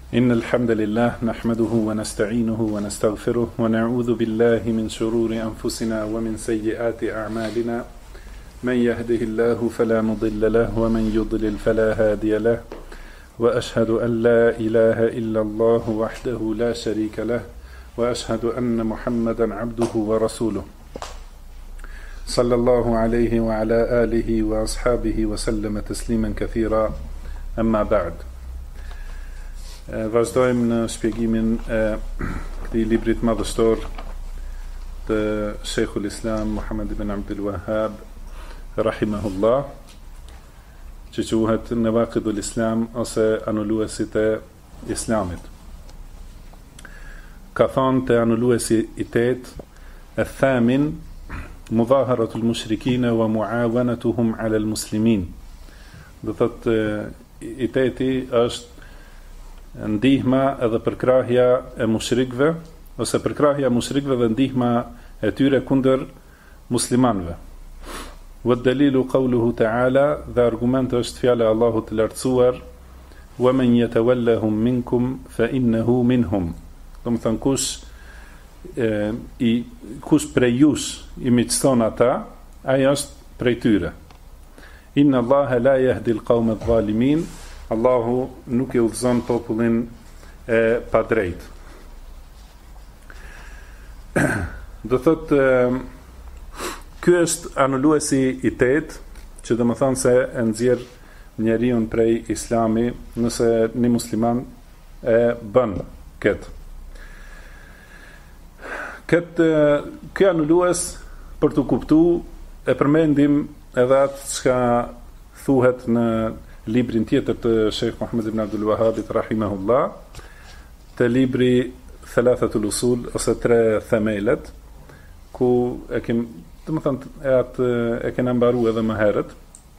إن الحمد لله نحمده ونستعينه ونستغفره ونعوذ بالله من شرور أنفسنا ومن سيئات أعمالنا من يهده الله فلا مضل له ومن يضلل فلا هادي له وأشهد أن لا إله إلا الله وحده لا شريك له وأشهد أن محمدا عبده ورسوله صلى الله عليه وعلى آله وأصحابه وسلم تسليما كثيرا أما بعد. Vazhdojmë në shpjegimin e këtij librit madhështor të Sheikhul Islam Muhammad ibn Abdul Wahhab rahimahullah, që quhet Nawaqidul Islam ose anulluesit e Islamit. Ka thënë te anulluesi i 8, el-thamin mudhaharatul mushrikina wa muawanatuhum ala al-muslimin. Do thotë i 8 është ndihma edhe përkrahja e mushrikëve, ose përkrahja e mushrikëve dhe ndihma e tyre kundër muslimanëve. Wa dalilu qawluhu ta'ala, dhe argument është fjala e Allahut të lartësuar, wa man yatawallahum minkum fa innahu minhum. Do të thënë kush prej jush i miqson ata, ai është prej tyre. Inna Allaha la yahdi al-qawma adh-dhalimin. Allahu nuk e udhëzon popullin e padrejt. Do thotë, ky është anulluesi i 8, që do të thonë se e nxjerr njeriu prej Islami nëse një musliman e bën këtë. Ky anullues, për të kuptuar, e përmendim edhe atë çka thuhet në librin tjetër të Sheikh Muhammad ibn Abdul Wahhab rahimahullah, të libri Thalathatul Usul ose 3 themelet, ku e kem, e kena mbaruar edhe më herët.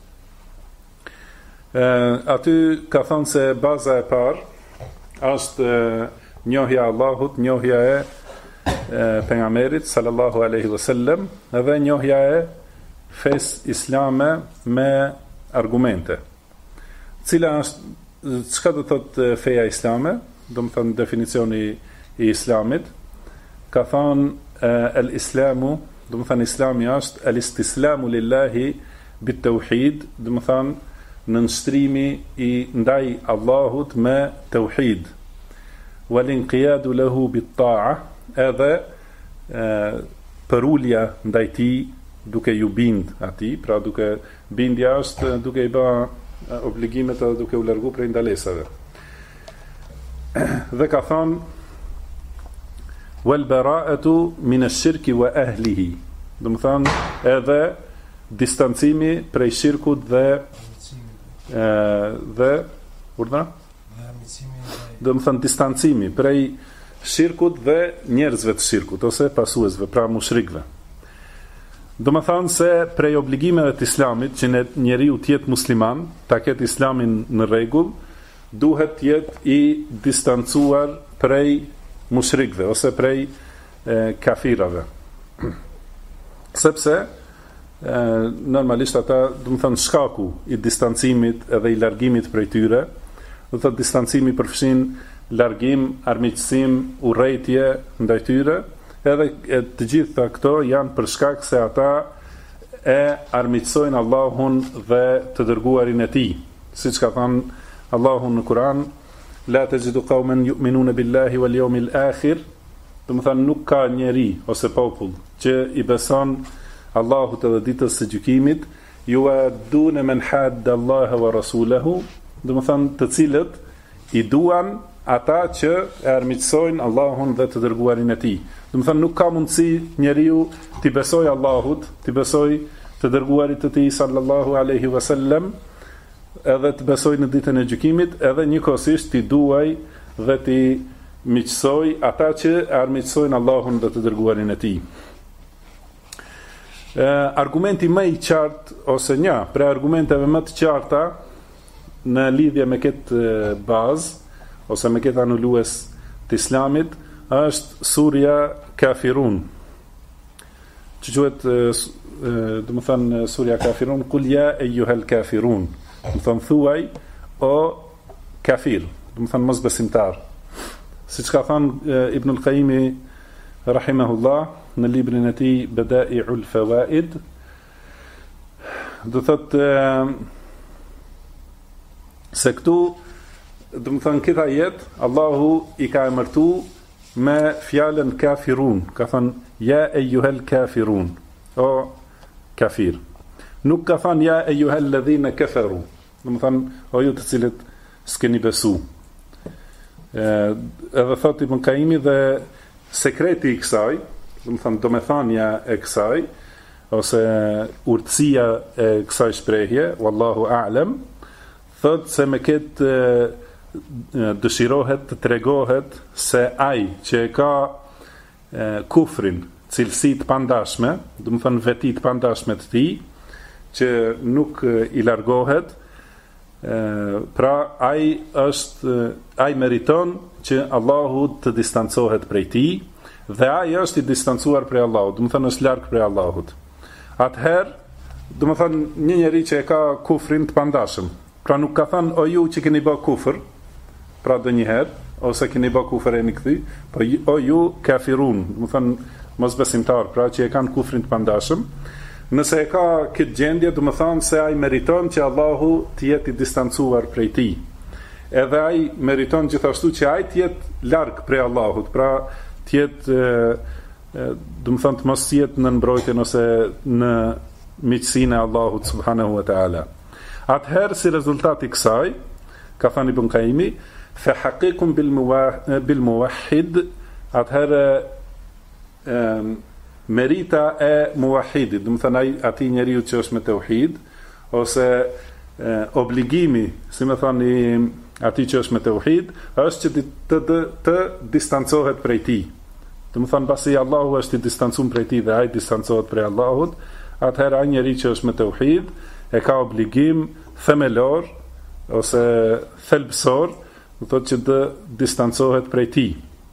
Aty ka thënë se baza e parë është njohja e Allahut, njohja e pejgamberit sallallahu alaihi wasallam, edhe njohja e fesë islame me argumente. Cila është, çka do thotë feja islame, do të thënë definicioni i islamit, ka thënë el-islamu, do të thënë islami është el-istislamu lillahi bit-tauhid, do të thënë nënshtrimi i ndaj Allahut me tauhid, wal-inqiyadu lahu bit-ta'a, edhe përulja ndaj tij duke ju bind atij, pra duke bindja është duke i bë obligimet edhe duke u largu prej ndalesave. Dhe ka thonë wal bara'atu min ash-shirki wa ahlihi, do të thonë edhe distancimi prej shirkut dhe urdhra, do të thonë distancimi prej shirkut dhe njerëzve të shirkut ose pasuesve, pra mushrikëve. Do më thanë se prej obligimeve të islamit, që njeriu t'jetë musliman, ta ketë islamin në rregull, duhet t'jetë i distancuar prej mushrikëve, ose prej kafirave. Sepse, normalisht ata, do më thanë, shkaku i distancimit edhe i largimit prej tyre, do të distancimi përfshin largim, armiqësim, urrejtje ndaj tyre, edhe të gjitha këto janë për shkak se ata e armiqsojnë Allahun dhe të dërguarin e tij. Siç ka thënë Allahu në Kur'an, la tajidu qauman yu'minuna billahi wal yawmil akhir, do të thonë nuk ka njeri ose popull që i beson Allahut edhe ditës së gjykimit, yu'aduna man hadda Allah wa rasulahu, do të thonë të cilët i duan ata që e armiqsojnë Allahun dhe të dërguarin e tij. Do të thënë nuk ka mundësi njeriu t'i besojë Allahut, t'i besojë të dërguarit të tij sallallahu alaihi wasallam, edhe të besojë në ditën e gjykimit, edhe njëkohësisht t'i duaj dhe t'i miqsojë ata që armiqsojnë Allahun dhe të dërguarin e tij. Argumenti më i qartë ose një prej argumenteve më të qarta në lidhje me këtë bazë ose me këtë anullues të islamit është surja Kafirun, që quhet, do të thënë surja Kafirun, kul ja eyyuhal kafirun, do të thënë thuaj o kafir, do të thënë mosbesimtar. Siç ka thënë Ibn al-Qayyim rahimahullah në librin e tij Bada'i'ul Fawaid, do thotë se këtu, do të thënë këtë ajet Allahu i ka emërtu me fjalën kafirun, ka thënë ja ejuhel kafirun, o kafir. Nuk ka thënë ja ejuhel ladhina kafaru, do të thënë o ju të cilët s'keni besu. Edhe thot Ibn Qayyim dhe sekreti i kësaj, do të thënë domethënia e kësaj ose urtësia e kësaj shprehje, wallahu a'lam, thot se me këtë dëshirohet të tregohet se ai që ka kufrin, cilësitë pandashme, do të thënë vetit pandashme të tij, që nuk i largohet, pra ai meriton që Allahu të distancohet prej tij, dhe ai është i distancuar prej Allahut, do të thënë është larg prej Allahut. Atëherë, do të thënë një njeri që e ka kufrin të pandashëm, pra nuk ka thënë o ju që keni bë kufër, pra do njëherë, ose keni bë kufër e një këthy, po o ju kafirun, do të thënë mosbesimtar, pra që e kanë kufrin të pandashëm. Nëse e ka këtë gjendje, do të thënë se ai meriton që Allahu të jetë i distancuar prej tij. Edhe ai meriton gjithashtu që ai të jetë larg prej Allahut, pra të jetë do të thënë të mos jetë në mbrojtjen ose në miqsinë e Allahut subhanahu wa taala. Atëherë si rezultati i kësaj, ka thënë Ibn Qayyim, fa haqiqun bil muwahhid, atëherë merita e muwahhidit, do të thënë atij njeriu që është me tauhid, ose obligimi, si më thoni atij që është me tauhid, është që të distancohet prej tij. Do të thënë pasi Allahu është i distancuar prej tij dhe ai distancohet prej Allahut, atëherë ai njeriu që është me tauhid e ka obligim themelor ose thelbësor, do thotë që të distancohet prej tij.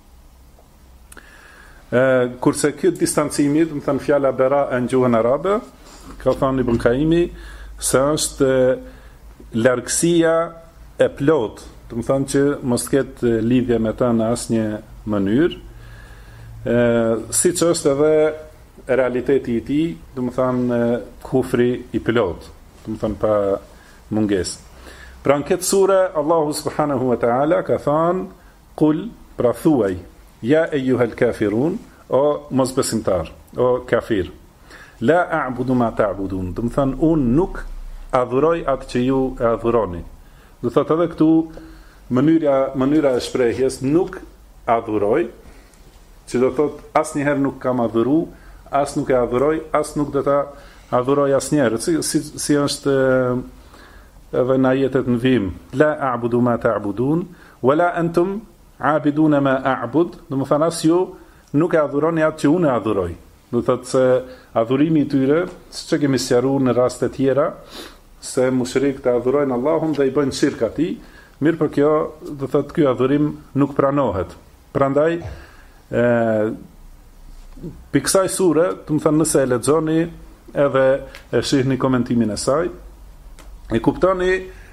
Kurse këtë distancimi, do të thënë fjala bera në gjuhën arabe, ka thënë Ibn Qayyim se është largësia e plot, do të thënë që mos ketë lidhje me të në asnjë mënyrë, siç është edhe realiteti i tij, do të thënë kufri i plot, do të thënë pa mungesë. Pra në këtë sure Allahu subhanahu wa taala ka thënë kul, pra thuaj, ja ejuhel kafirun, o mosbesimtar, o kafir, la a'budu ma ta'budun, do të thënë unë nuk adhuroj atë që ju e adhuroni. Do thotë edhe këtu mënyra e shprehjes nuk adhuroj, që do thotë asnjëherë nuk kam adhuru, as nuk e adhuroj, as nuk do ta adhuroj asnjëherë, si është edhe në ajetet në vim, la a'budu ma ta'budun, wala antum abiduna ma a'bud, do të thënë as ju nuk e adhuroni atë që unë e adhuroj. Do thotë se adhurimi i tyre, siç e kemi sqaruar në raste tjera, se mushrikët adhurojnë Allahun dhe i bëjnë shirk atij, mirë për kjo, do thotë ky adhurim nuk pranohet. Prandaj për kësaj sure, do të thënë nëse e lexoni edhe e shihni komentimin e saj, e kuptoni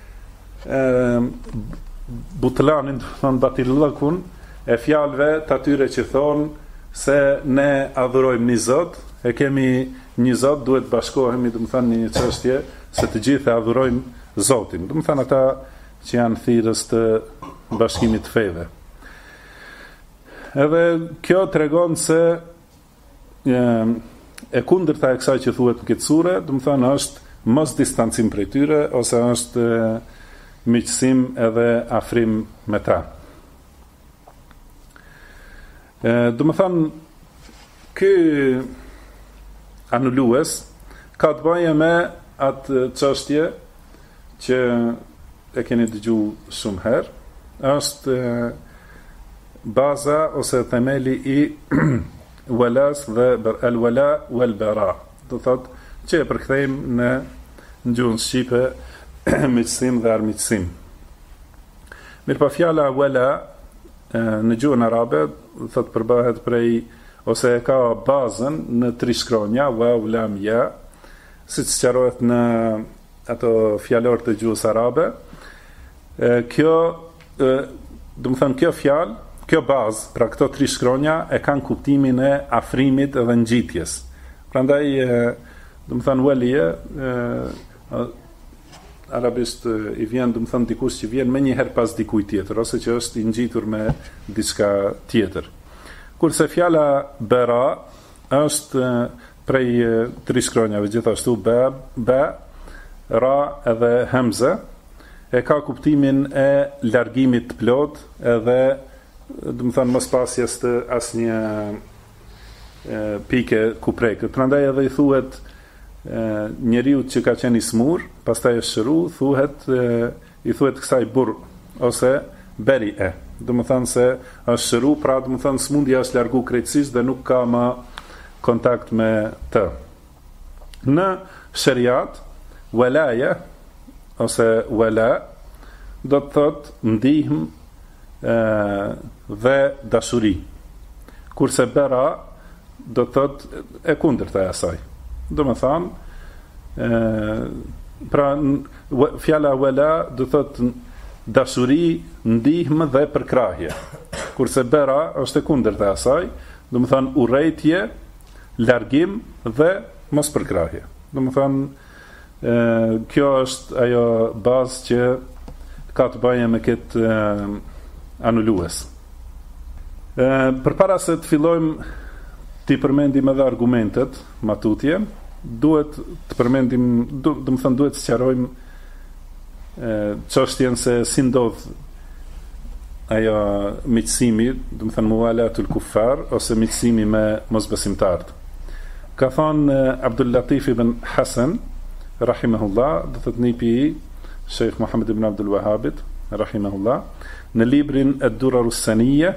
butlanin, do të thënë batillëkun e fjalëve të atyre që thonë se ne adhurojmë një Zot, e kemi një Zot, duhet bashkohemi, do të thënë në një çështje se të gjithë e adhurojmë Zotin. Do të thënë ata që janë thirrës të bashkimit të feve. Edhe kjo tregon se e kundërta e kësaj që thuhet në këtë sure, do të thënë është mos distancim prej tyre ose është miqësim edhe afrim me ta. Do të thënë ky anulues ka të bëjë me atë çështje që e keni dëgjuar shumë herë, është baza ose themeli i walas dhe al-wala wal-bara. Do thotë që e përkthejmë në gjuhën shqipe miqësim dhe armiqësim. Mirë pa fjala wala në gjuhën arabe thotë përbëhet prej ose e ka bazën në 3 shkronja, waw, lam, ja, siç sqarohet në ato fjalor të gjuhës arabe. Kjo do të thënë kjo fjalë, kjo bazë, pra këto 3 shkronja e kanë kuptimin e afrimit dhe ngjitjes. Prandaj do të thënë walije arabisht i vjen, do të thënë dikush që vjen më një herë pas dikujt tjetër ose që është i ngjitur me diçka tjetër. Kurse fjala bara është prej 3 shkronjave gjithashtu ba, ra edhe hamza, e ka kuptimin e largimit të plot edhe do të thënë mos pasjes të asnjë pike ku preket. Prandaj edhe i thuhet njeriu që ka qenë i smur, pastaj është shëru, i thuhet kësaj burr ose beri'e. Do të thënë se është shëru, pra do të thënë smundja është largu krejtësisht dhe nuk ka më kontakt me të. Në shariat, walaja ose wala do të thotë ndihmë dhe dashuri. Kurse bera do të thotë e kundërta e asaj. Do të thonë pra fjala wala do të thotë dashuri, ndihmë dhe përkrahje. Kurse bera është e kundërta e asaj, do të thonë urrejtje, largim dhe mos përkrahje. Do të thonë kjo është ajo bazë që ka të bëjë me këtë anulues. Përpara se të fillojmë të përmendim edhe argumentet matutje, duhet të përmendim, do të thënë duhet të sqarojmë çështjen se si ndodh ajo miqësimi, do të thënë mualatul kuffar ose miqësimi me mosbesimtarët. Ka thonë Abdul Latif ibn Hasan rahimahullah, do të thotë nipi Sheikh Muhammad ibn Abdul Wahhabit rahimahullah, në librin Ad-Durar As-Saniyya,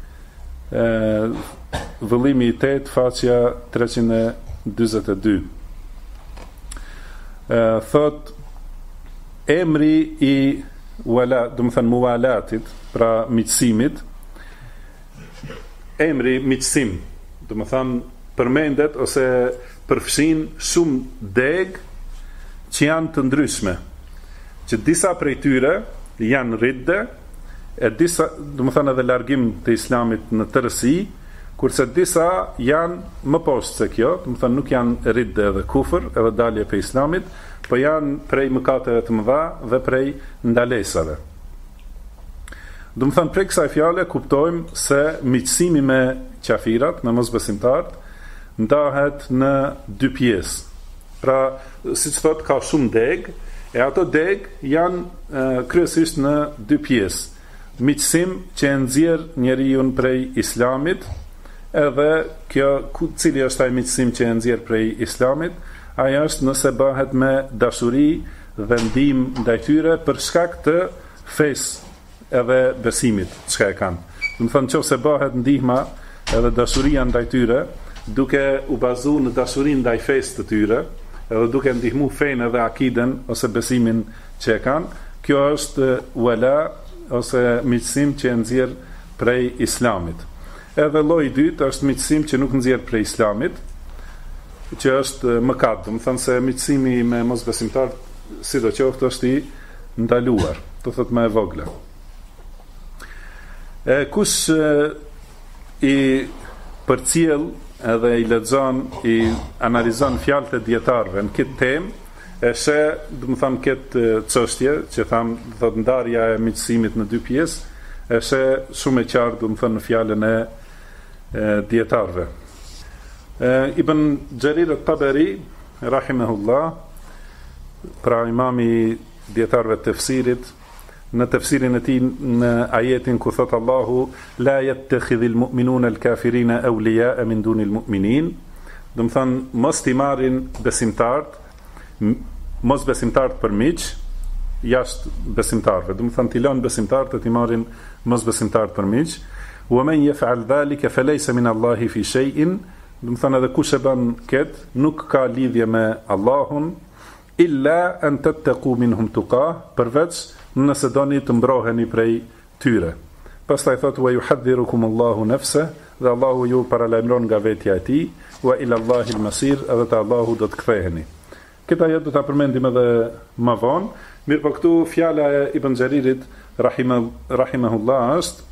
vëllimi i 8, faqja 342. Thot emri i wala, do të thënë mualatit, pra miqësimit, emri miqësim, do të thënë përmendet ose përfshin shumë deg që janë të ndryshme, që disa prej tyre janë ridde, e disa, do të thënë edhe largim të islamit në tërësi, kurse disa janë më poshtë se kjo, do të thënë nuk janë ridde edhe kufër, edhe dalje pe islamit, po janë prej mëkateve të mëdha dhe prej ndalesave. Do të thënë prej kësaj fjale kuptojmë se miqësimi me qafirat, me mosbesimtarët, ndahet në 2 pjesë. Pra, siç thot, ka shumë deg, e ato deg janë kryesisht në 2 pjesë. Miqësim që e nxjerr njeriu prej islamit, edhe kjo cili është ai miqësim që e nxjerr prej islamit, ai është nëse bëhet me dashuri dhe ndihmë ndaj tyre për shkak të fesë edhe besimit çka e kanë. Do të thonë nëse bëhet ndihma edhe dashuria ndaj tyre, duke u bazuar në dashurinë ndaj fesë të tyre, edhe duke ndihmu fenë edhe akiden ose besimin që e kanë, kjo është wala ose miqësim që e nxjerr prej islamit. Edhe lloji i dytë është miqësim që nuk nxjerr prej islamit, që është mëkat, do të thënë se miqësimi me mosbesimtar sidoqoftë është i ndaluar, do thotë më e vogla. Kush i përcjell edhe i lexon, i analizon fjalët e dietarëve në këtë temë, e sheh, do të thënë këtë çështje që tham, do thotë ndarja e miqësimit në 2 pjesë, e sheh shumë e qartë, do të thënë në fjalën e dietarëve. Ibn Jarir at-Tabari rahimahullah, pra imami dietarëve të tefsirit, në tefsirin e tij në ajetin ku thot Allahu la yattakhidhul mu'minuna al-kafirina awliya'a min dunil mu'minin, do të thënë mos t'i marrin besimtarët, mos besimtarët për miq jashtë besimtarëve, do të thënë t'i lënë besimtarët e t'i marrin mos besimtarët për miq. Wa man yaf'al dhalika falaysa min Allahi fi shay'in, do të thënë edhe kush e bën këtë nuk ka lidhje me Allahun, illa an tattaqu minhum tuqah, përveç nëse doni të mbroheni prej tyre. Pastaj thotë wa yuhadhdhirukum Allahu nafsa, dhe Allahu ju paralajmëron nga vetja e tij, wa ila Allahi al-masir, edhe te Allahu do të ktheheni. Këta jetë do ta përmendim edhe më vonë, mirë po këtu fjala e Ibn Xharirit rahimahullah është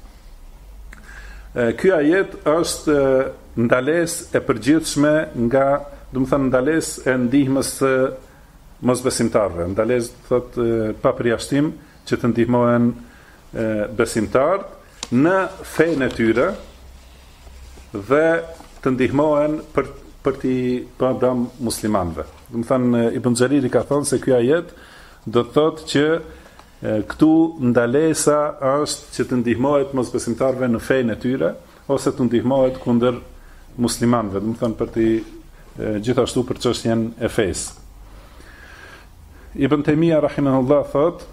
ky ajet është ndalesë e përgjithshme nga, do të thënë ndalesë e ndihmës së mosbesimtarëve. Ndalesë thotë pa përjashtim që të ndihmohen besimtarët në fenë e tyre dhe të ndihmohen për t'i bërë dëm muslimanëve. Do të thënë Ibn Xheriri ka thënë se ky ajet do të thotë që këtu ndalesa është që të ndihmohet mosbesimtarëve në fenë e tyre ose të ndihmohet kundër muslimanëve, do të thënë për t'i gjithashtu për çështjen e fesë. Ibn Taymija rahimahullah thot,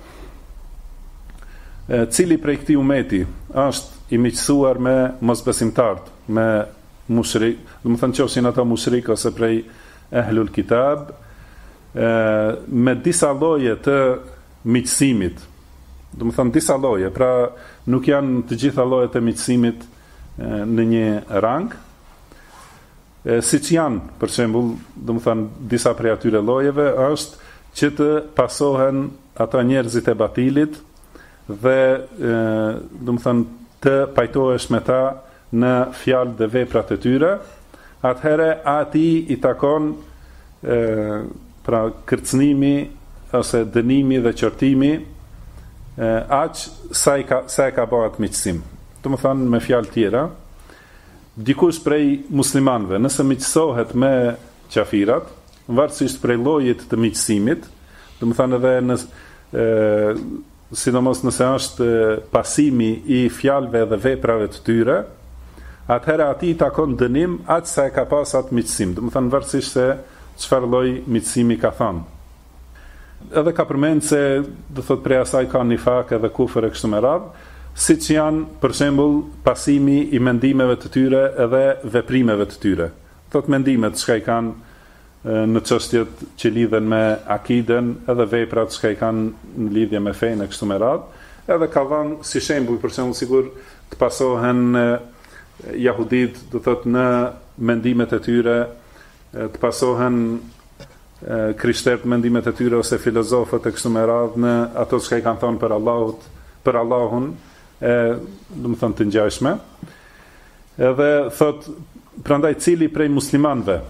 cili prej këtij umeti është i miqësuar me mosbesimtarët, me mushrik, do të thënë qofshin ata mushrik ose prej ehlul kitab, me disa lloje të miqësimit. Do të thënë disa lloje, pra nuk janë të gjitha llojet e miqësimit në një rang. Siç janë, për shembull, do të thënë disa prej atyre llojeve është që të pasohen ata njerëzit e batilit dhe do të thënë të pajtohesh me ta në fjalë dhe veprat e tyre, atëherë atij i takon pra kërcënimi ose dënimi dhe qortimi aq sa e ka bëhet miqësim. Do të thënë me fjalë tjera, dikush prej muslimanëve nëse miqësohet me qafirat, varësisht prej llojit të miqësimit, do të thënë edhe në sidomos nëse është pasimi i fjalëve dhe veprave të tyre, atëherë atij takon dënim aq sa e ka pas atë miqësim, do të thënë varësisht se çfarë lloj miqësimi ka thënë. Edhe ka përmend se do thot prej asaj ka nifak edhe kufër e kështu me radhë, siç janë për shembull pasimi i mendimeve të tyre edhe veprimeve të tyre. Thot mendimet çka i kanë në çështjet që lidhen me akiden, edhe veprat çka i kanë në lidhje me fenë e kështu me radhë, edhe ka dhënë si shembull për shembull sigur të pasohen jahudit, do thot në mendimet e tyre, të pasohen krishterët mendimet e tyre ose filozofët e kështu me radhë në ato që i kanë thonë për Allahun, do të thonë të ngjashme. Edhe thot, prandaj cili prej muslimanëve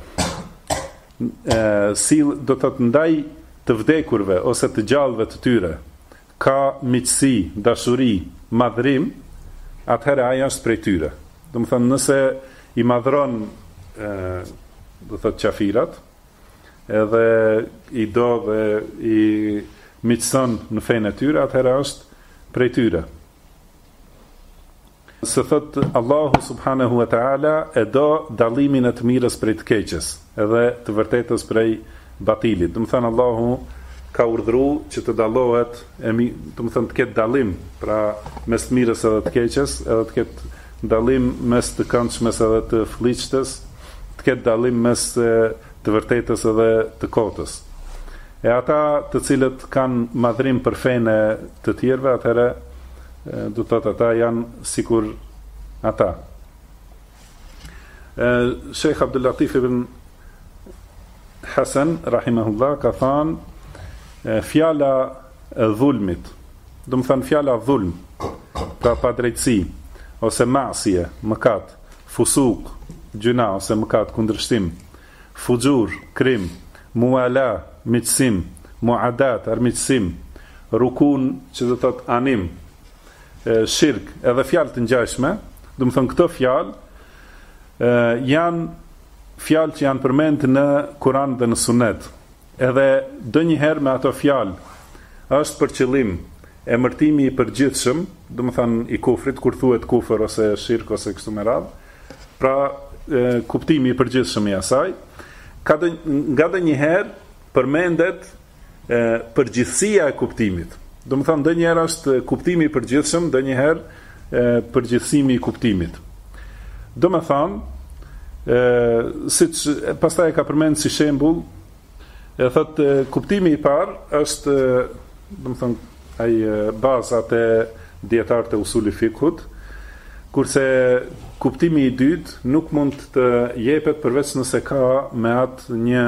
do të thotë ndaj të vdekurve ose të gjallëve të tyre ka miqësi, dashuri, madhrim, atëherë ai është prej tyre. Do të thonë nëse i madhron do të thotë qafirat, edhe i do dhe i miqëson në fenë e tyre, atëherë është prej tyre. Se thot Allahu subhanahu wa ta'ala e do dallimin e të mirës prej të keqes, edhe të vërtetës prej batilit. Do të thënë Allahu ka urdhëruar që të dallohet, do të thënë të ketë dallim, pra mes të mirës edhe të keqes, edhe të ketë dallim mes të këndshmes edhe të fllihçtës, të ketë dallim mes të vërtetës edhe të kotës. E ata të cilët kanë madhrim për fenë të tjerëve, atëherë do të thotë ata janë sikur ata. Sheikh Abdul Latif ibn Hasan rahimahullah ka thënë fjala e dhulmit, do të thënë fjala dhulm, pra padrejtësi ose ma'sije, mëkat, fusuk, gjuna ose mëkat, kundërshtim, fujur, krim, muala, miqësim, muadat, armiqësim, rukun, që do të thotë anim, shirk, edhe fjalë të ngjashme, do të thënë këto fjalë janë fjalë që janë përmendur në Kur'an dhe në Sunet. Edhe ndonjëherë me ato fjalë është për qëllim emërtimi i përgjithshëm, do të thënë i kufrit, kur thuhet kufër ose shirk ose kështu me radhë, pra kuptimi i përgjithshëm i asaj. Nga ndonjëherë përmendet përgjithësia e kuptimit. Do të thënë ndonjëherë është kuptimi i përgjithshëm, ndonjëherë përgjithësimi i kuptimit. Do të thënë siç pastaj ka përmendur si shembull, e thotë kuptimi i parë është, do të thënë ai bazat e dietarët e usuli fikut, kurse kuptimi i dytë nuk mund të jepet përveç nëse ka me atë një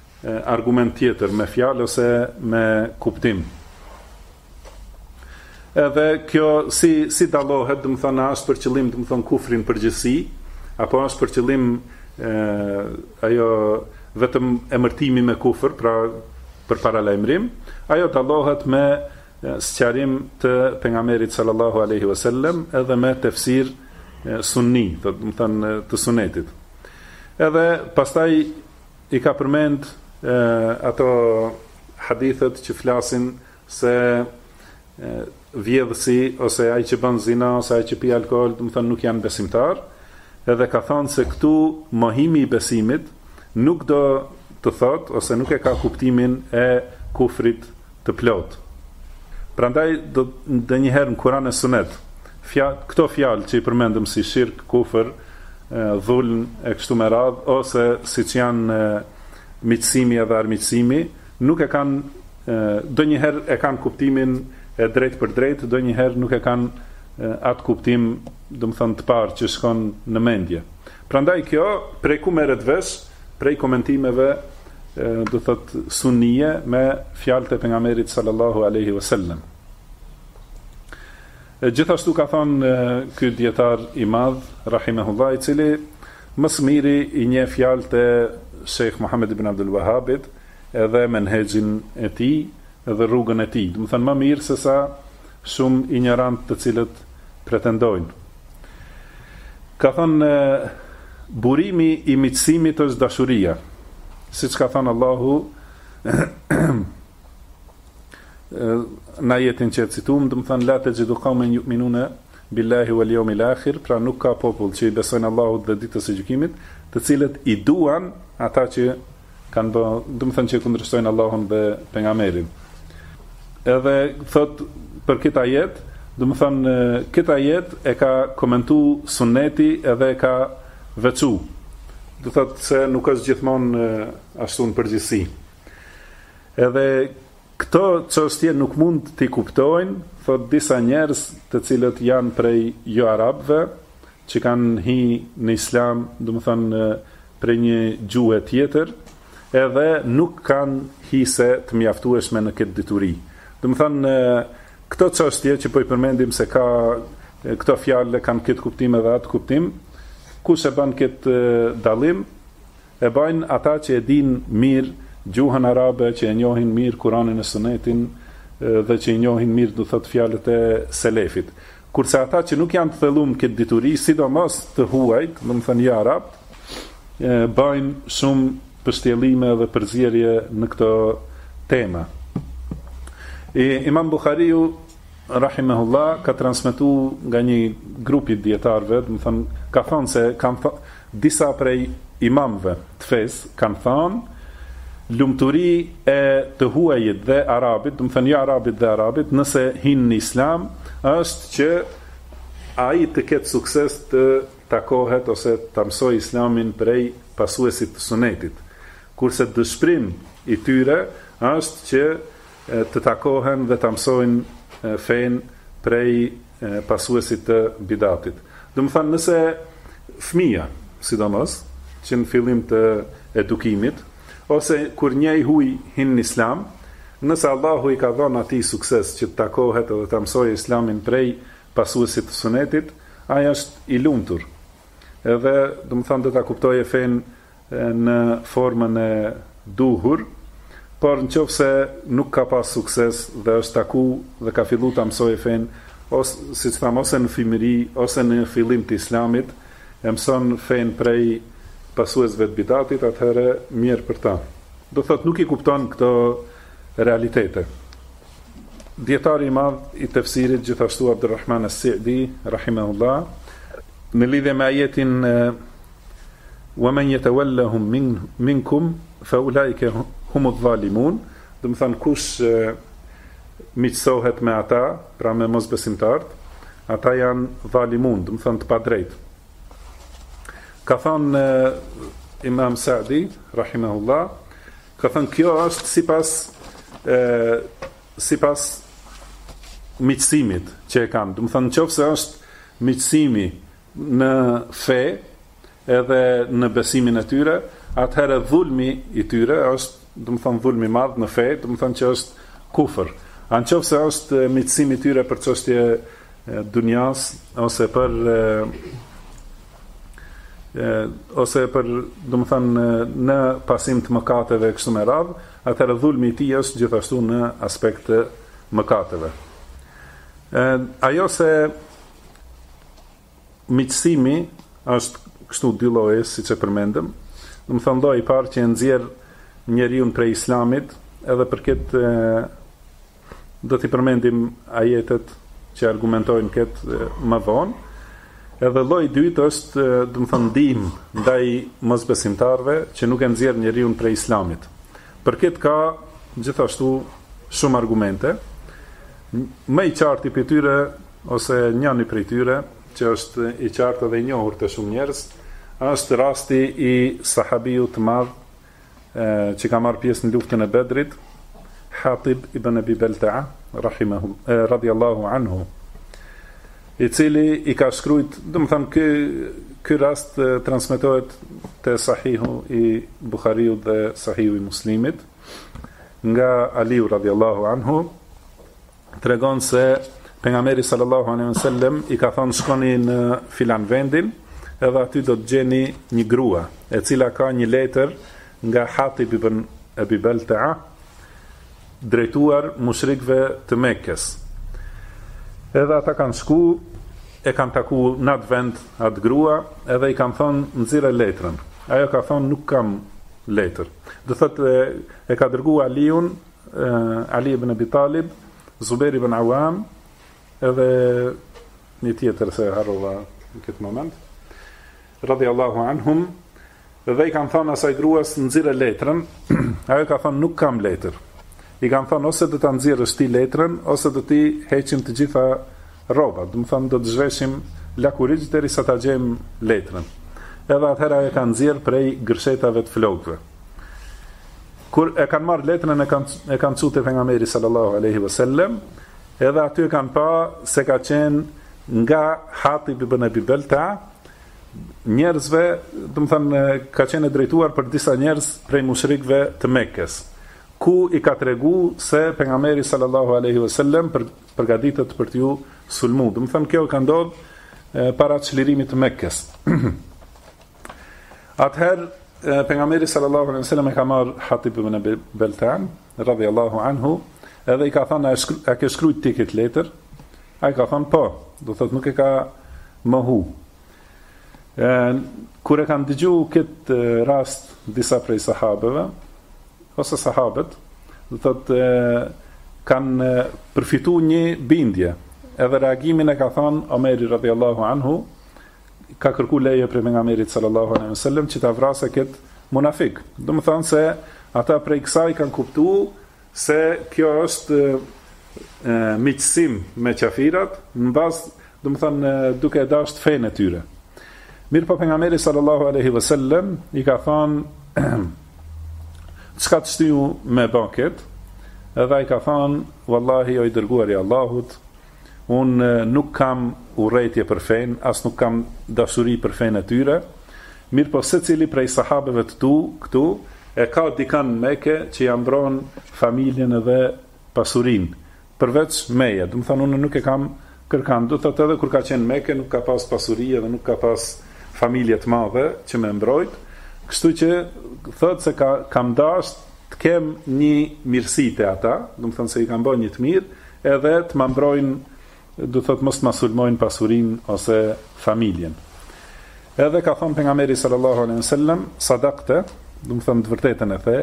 argument tjetër, me fjalë ose me kuptim. Edhe kjo si dallohet, do të thonë, është për qëllim, do të thonë, kufrin përgjithësi, apo është për qëllim ajo vetëm emërtimi me kufër, pra për paralajmërim, ajo dallohet me sqarim të pejgamberit sallallahu alaihi wasallam edhe me tefsir sunni, do të thonë të sunetit. Edhe pastaj i ka përmend ato hadithet që flasin se vjedhësi ose ai që bën zina ose ai që pi alkool, do të thonë nuk janë besimtar, edhe ka thënë se këtu mohimi i besimit nuk do të thot ose nuk e ka kuptimin e kufrit të plot. Prandaj do njëherë në Kur'an e Sunet, këto fjalë që i përmendëm si shirk, kufër, dhulm e kështu me radhë, ose siç janë miqësimi edhe armiqësimi, nuk e kanë donjëherë e kanë kuptimin e drejt për drejt, donjëherë nuk e kanë atë kuptim, do të thonë, të parë që shkon në mendje. Prandaj kjo prej ku merret vesh, prej komentimeve do thot sunnie me fjalët e pejgamberit sallallahu alaihi wasallam. Gjithashtu ka thonë ky dietar i madh rahimahullah, i cili më së miri i njeh fjalët e Sheikh Muhammad ibn Abdul Wahhabit edhe menhexhin e tij edhe rrugën e tij, do të thënë më mirë se sa shumë ignorant të cilët pretendojnë. Ka thënë burimi i miqësimit është dashuria, siç ka thënë Allahu në ajetin që e citum, do të thënë la tajidu qauman yu'minuna billahi wal yawmil akhir, pra nuk ka popull që i besojnë Allahut dhe ditës së gjykimit, të cilët i duan ata që kanë bë, do të thënë që kundërshtojnë Allahun dhe pejgamberin. Edhe thot për këtë ajet, do të thënë këtë ajet e ka komentuar Sunneti edhe e ka veçu. Do thot se nuk është gjithmonë ashtu në përgjithësi. Edhe këto çështje nuk mund t'i kuptojnë, thot disa njerëz të cilët janë prej jo arabëve, që kanë hi në islam, do të thënë prej një gjuhë tjetër, edhe nuk kanë hise të mjaftueshme në këtë dituri. Do të thënë këto çështje që po i përmendim se ka këto fjalë kanë këtë kuptim edhe atë kuptim, kush e bën këtë dallim, e bajnë ata që e dinë mirë gjuhën arabe, që e njohin mirë Kur'anin e Sunetin dhe që e njohin mirë, do thot, fjalët e selefit. Kurse ata që nuk janë të thellum këtë dituri, sidomos të huajt, do të thënë jo arab, bajnë shumë përshtjellime dhe përzierje në këto tema. Imam Buhariu rahimahullah ka transmetuar nga një grup i dietarëve, do të thënë ka thënë se disa prej imamëve të fesë kanë thënë lumturi e të huajit dhe arabit, do të thënë jo arabit dhe arabit, nëse hinë në islam, është që ai të ketë sukses të takohet ose të mësoj islamin prej pasuesit të sunetit. Kurse dëshpërim i tyre është që të takohen dhe të mësojnë fen prej pasuesit të bidatit. Do të thënë nëse fëmia, sidomos, që në fillim të edukimit, ose kur një i huj hinë në islam, nëse Allahu i ka dhënë atij sukses që të takohet edhe të mësojë islamin prej pasuesit të sunetit, ai është i lumtur. Edhe, do të thënë, do ta kuptojë fen në formën e duhur, por nëse nuk ka pas sukses dhe është taku dhe ka filluar ta mësojë fen, ose siç tham, ose në fëmijëri ose në fillim të islamit, e mëson fen prej pasuesve të bidatit, atëherë mirë për ta. Do thot nuk i kupton këto realitete. Dietari i madh i tefsirit gjithashtu Abdurrahman as-Sa'di rahimahullah, në lidhje me ajetin wa man yatawallahum minkum fa ulaika humudh zalimun, do të thënë kush miqësohet me ata, pra me mosbesimtarët, ata janë zalimun, do të thënë të padrejtë. Ka thënë Imam Sa'di rahimahullah, ka thënë kjo është sipas miqësimit që e kanë. Do të thënë nëse është miqësimi në fe edhe në besimin e tyre, atëherë dhulmi i tyre është, do të thënë dhulmi i madh në fe, do të thënë që është kufër. Anqofse është miqësimi i tyre për çështje dunjas ose për domethënë në pasim të mëkateve kështu me radhë, atëherë dhulmi i tij është gjithashtu në aspekt të mëkateve. Ajo se miqësimi është kështu dy lloje, siç e përmendëm. Domethënë lloji i parë që e nxjerr njeriu prej islamit, edhe për këtë do t'i përmendim ajetet që argumentojnë këtë më vonë. Edhe lloji i dytë është, domethënë, ndihmë ndaj mosbesimtarëve që nuk e nxjerr njeriu prej islamit. Për këtë ka gjithashtu shumë argumente. Më i qartë i tyre, ose njëri prej tyre, që është i qartë dhe i njohur të shumë njerëz, është rasti i sahabiut të madh që ka marrë pjesë në luftën e Bedrit, Hatib ibn Abi Balta'a, radhiyallahu anhu, i cili i ka shkruajt, domethënë ky rast transmetohet te Sahihu i Buhariut dhe Sahihu i Muslimit, nga Aliu radhiyallahu anhu, tregon se pejgamberi sallallahu alaihi wasallam i ka thënë shkoni në filan vendin, edhe aty do të gjeni një grua, e cila ka një letër nga Hatib ibn Abi Balta'a, drejtuar mushrikëve të Mekkës. Edhe ata kanë shku, e kanë taku në atë vend atë grua, edhe i kanë thonë nxirre letrën. Ajo ka thonë nuk kam letër. Do thotë e ka dërgu Aliun, Ali ibn Abi Talib, Zubair ibn Awam, edhe një tjetër se harrova në këtë moment, radhiyallahu anhum, dhe i kanë thonë asaj gruas nxirre letrën. Ajo ka thonë nuk kam letër. I kanë thonë ose do ta nxjerrësh ti letrën, ose do t'i heqim të gjitha rrobat, do të thonë do të zhveshim lakurix derisa ta gjejmë letrën. Edhe atëherë ajo ka nxjerr prej gërshetave të flokëve. Kur e kanë marrë letrën e kanë çuar te pejgamberi sallallahu alaihi wasallam, edhe aty e kanë pa se ka qenë nga Hatib ibn Abi Balta'a, njerëzve, do të thonë ka qenë drejtuar për disa njerëz prej mushrikëve të Mekkës, ku i ka tregu se pejgamberi sallallahu alaihi wasallam përgatitet për t'ju sulmu. Do të thonë kjo ka ndodhur para çlirimit të Mekkës. Atëherë pejgamberi sallallahu alaihi wasallam e ka marr Hatib ibn Abi Balta'a radhiyallahu anhu, edhe i ka thënë a ke shkruajt ti këtë letër? Ai ka thënë po, do thotë nuk e ka mohu. Kur e kanë dëgju këtë rast disa prej sahabeve, ose sahabët, do thotë kanë përfituar një bindje. Edhe reagimin e ka thënë Omeri radhiyallahu anhu, ka kërku leje prej pejgamberit sallallahu alaihi wasallam që ta vrasë këtë munafik. Do të thonë se ata prej kësaj kanë kuptuar se kjo është miqësim me qafirat, në bazë, do të thonë duke dashur fenë e tyre. Mirë po pejgamberi sallallahu alaihi wasallam i ka thënë çka të shtyu me banket, edhe ai ka thënë wallahi o i dërguari i Allahut, unë nuk kam urrejtje për fenë, as nuk kam dashuri për fenë e tyre. Mirë po secili prej sahabeve të tu këtu e ka dikan në Mekë që ja mbron familjen edhe pasurinë, përveç meje. Do të thonë unë nuk e kam kërkan, do thotë edhe kur ka qenë në Mekë nuk ka pas pasuri edhe nuk ka pas familje të madhe që më mbrojt. Kështu që thotë se kam dash të kem një mirësi te ata, do të thonë se i kam bërë një të mirë, edhe të më mbrojnë, do thotë mos ma sulmojnë pasurinë ose familjen. Edhe ka thonë pejgamberi sallallahu alaihi wasallam, sadaqte, do të thonë të vërtetën e the,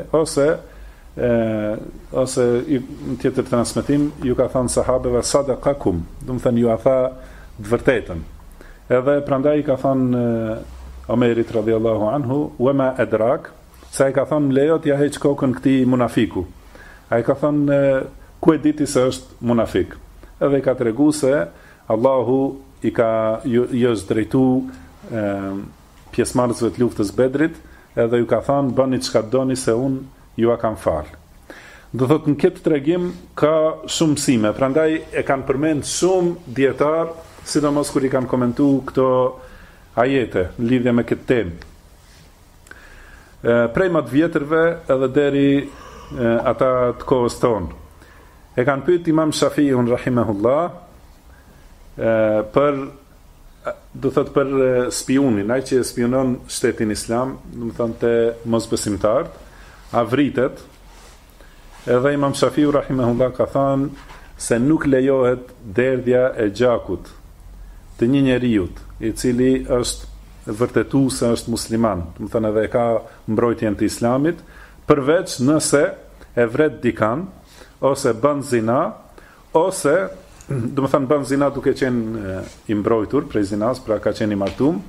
ose në tjetër transmetim ju ka thënë sahabeve sadaqakum, do të thonë ju a tha të vërtetën. Edhe prandaj ka thënë Omerit radhiyallahu anhu, wama adrak, se ai ka thënë lejo t'ja heq kokën këtij munafiku. Ai ka thënë ku e diti se është munafik. Edhe i ka tregu se Allahu i ka jës drejtu pjesëmarrësve të luftës Bedrit, edhe ju ka thënë bëni çka doni se unë ju a kam falë. Do thotë në këtë tregim ka shumë mësime, prandaj e kanë përmend shumë dietar, sidomos kur i kanë komentuar këto ajete në lidhje me këtë temë. Prej më të vjetërve edhe deri ata të kohës tonë. E kanë pyet Imam Shafiun rahimahullah për do thot për spionin, ai që spionon shtetin islam, do të thonë te mosbesimtarët, a vritet. Edhe Imam Shafiu rahimahullah ka thënë se nuk lejohet derdhja e gjakut të një njeriu i cili është vërtetues se është musliman, do të thonë edhe ka mbrojtjen të islamit, përveç nëse e vret dikan ose bën zina ose do të thënë bën zina duke qenë i mbrojtur prej zinas, pra ka qenë i martum,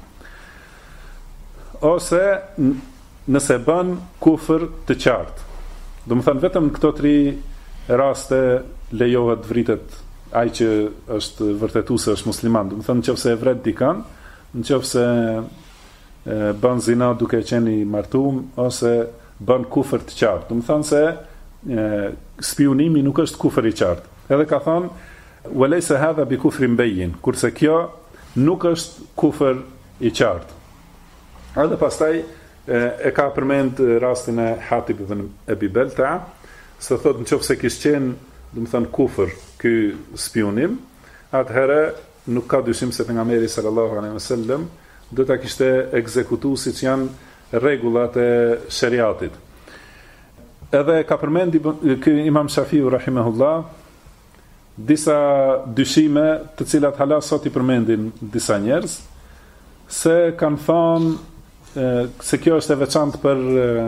ose nëse bën kufër të qartë. Do të thënë vetëm këto 3 raste lejohet vritet ai që është vërtetues se është musliman. Do të thënë nëse e vret dikan, nëse bën zina duke qenë i martum ose bën kufër të qartë. Do të thënë se spionimi nuk është kufër i qartë. Edhe ka thënë walaysa hadha bi kufrin bayyin, kurse kjo nuk është kufër i qartë. Edhe pastaj e ka përmend rastin e Hatib ibn Abi Balta'a, se thotë nëse kishte qenë, do të thënë kufër ky spionim, atëherë nuk ka dyshim se pejgamberi sallallahu alaihi wasallam do ta kishte ekzekutuar siç janë rregullat e shariatit. Edhe ka përmend ky Imam Shafiu rahimahullah disa dyshime të cilat hala sot i përmendin disa njerëz, se kanë thënë se kjo është e veçantë për